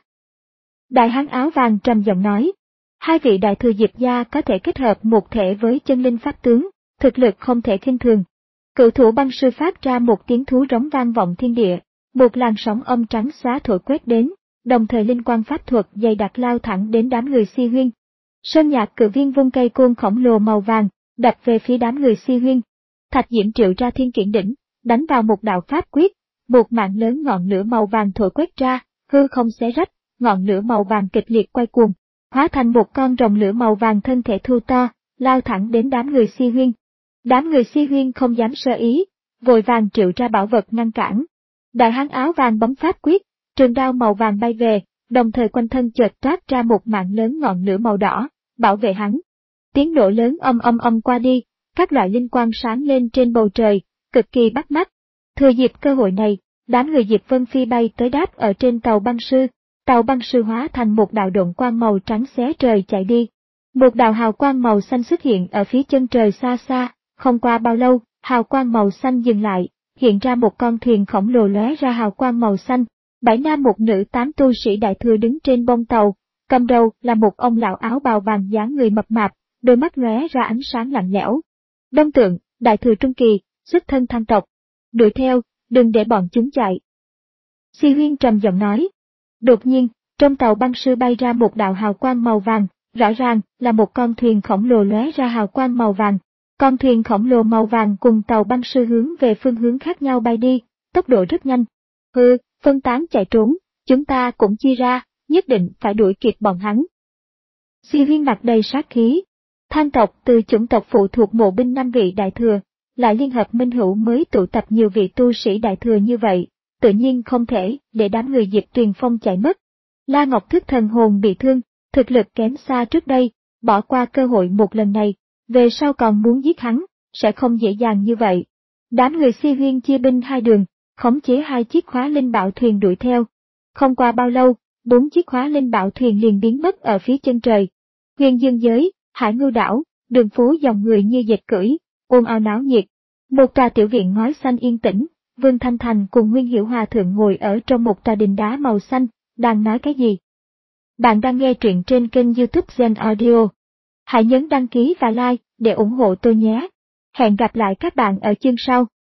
S1: Đại hán áo vàng trầm giọng nói. Hai vị đại thừa Diệp gia có thể kết hợp một thể với chân linh pháp tướng, thực lực không thể khinh thường. Cựu thủ băng sư phát ra một tiếng thú rống vang vọng thiên địa, một làn sóng âm trắng xóa thổi quét đến, đồng thời linh quang pháp thuật dày đặc lao thẳng đến đám người Si Huyên. Sơn Nhạc Cự Viên vung cây côn khổng lồ màu vàng, đập về phía đám người Si Huyên. Thạch Diễm triệu ra thiên kiển đỉnh, đánh vào một đạo pháp quyết, một mạng lớn ngọn lửa màu vàng thổi quét ra, hư không xé rách, ngọn lửa màu vàng kịch liệt quay cuồng, hóa thành một con rồng lửa màu vàng thân thể thu to, lao thẳng đến đám người Si Huyên. Đám người Si Huyên không dám sơ ý, vội vàng triệu ra bảo vật ngăn cản. Đại hán áo vàng bấm pháp quyết, trường đao màu vàng bay về, đồng thời quanh thân chợt toát ra một mạng lớn ngọn lửa màu đỏ, bảo vệ hắn. Tiếng nổ lớn âm âm âm qua đi, các loại linh quang sáng lên trên bầu trời, cực kỳ bắt mắt. Thừa dịp cơ hội này, đám người Diệp Vân Phi bay tới đáp ở trên tàu băng sư, tàu băng sư hóa thành một đạo độn quang màu trắng xé trời chạy đi. Một đạo hào quang màu xanh xuất hiện ở phía chân trời xa xa, không qua bao lâu, hào quang màu xanh dừng lại, hiện ra một con thuyền khổng lồ lóe ra hào quang màu xanh. Bảy nam một nữ tám tu sĩ đại thừa đứng trên bông tàu, cầm đầu là một ông lão áo bào vàng dáng người mập mạp, đôi mắt lóe ra ánh sáng lạnh lẽo. Đông Tượng, đại thừa trung kỳ, xuất thân thăng tộc. Đuổi theo, đừng để bọn chúng chạy. Si Huyên trầm giọng nói. Đột nhiên, trong tàu băng sư bay ra một đạo hào quang màu vàng, rõ ràng là một con thuyền khổng lồ lóe ra hào quang màu vàng. Con thuyền khổng lồ màu vàng cùng tàu băng sư hướng về phương hướng khác nhau bay đi, tốc độ rất nhanh. Hừ, phân tán chạy trốn, chúng ta cũng chia ra, nhất định phải đuổi kịp bọn hắn. Si Huyên mặt đầy sát khí. Than tộc từ chủng tộc phụ thuộc mộ binh năm vị đại thừa, lại liên hợp minh hữu mới tụ tập nhiều vị tu sĩ đại thừa như vậy, tự nhiên không thể để đám người Diệp Tuyền Phong chạy mất. La Ngọc Thức thần hồn bị thương, thực lực kém xa trước đây, bỏ qua cơ hội một lần này, về sau còn muốn giết hắn, sẽ không dễ dàng như vậy. Đám người Si Huyên chia binh hai đường, khống chế hai chiếc khóa linh bảo thuyền đuổi theo. Không qua bao lâu, bốn chiếc khóa linh bảo thuyền liền biến mất ở phía chân trời. Huyền Dương giới, Hải Ngưu đảo, đường phố dòng người như dệt cưỡi, ồn ào náo nhiệt. Một tòa tiểu viện ngói xanh yên tĩnh, Vương Thanh Thành cùng Nguyên Hiểu Hòa thượng ngồi ở trong một tòa đình đá màu xanh, đang nói cái gì? Bạn đang nghe truyện trên kênh YouTube Zen Audio. Hãy nhấn đăng ký và like để ủng hộ tôi nhé. Hẹn gặp lại các bạn ở chương sau.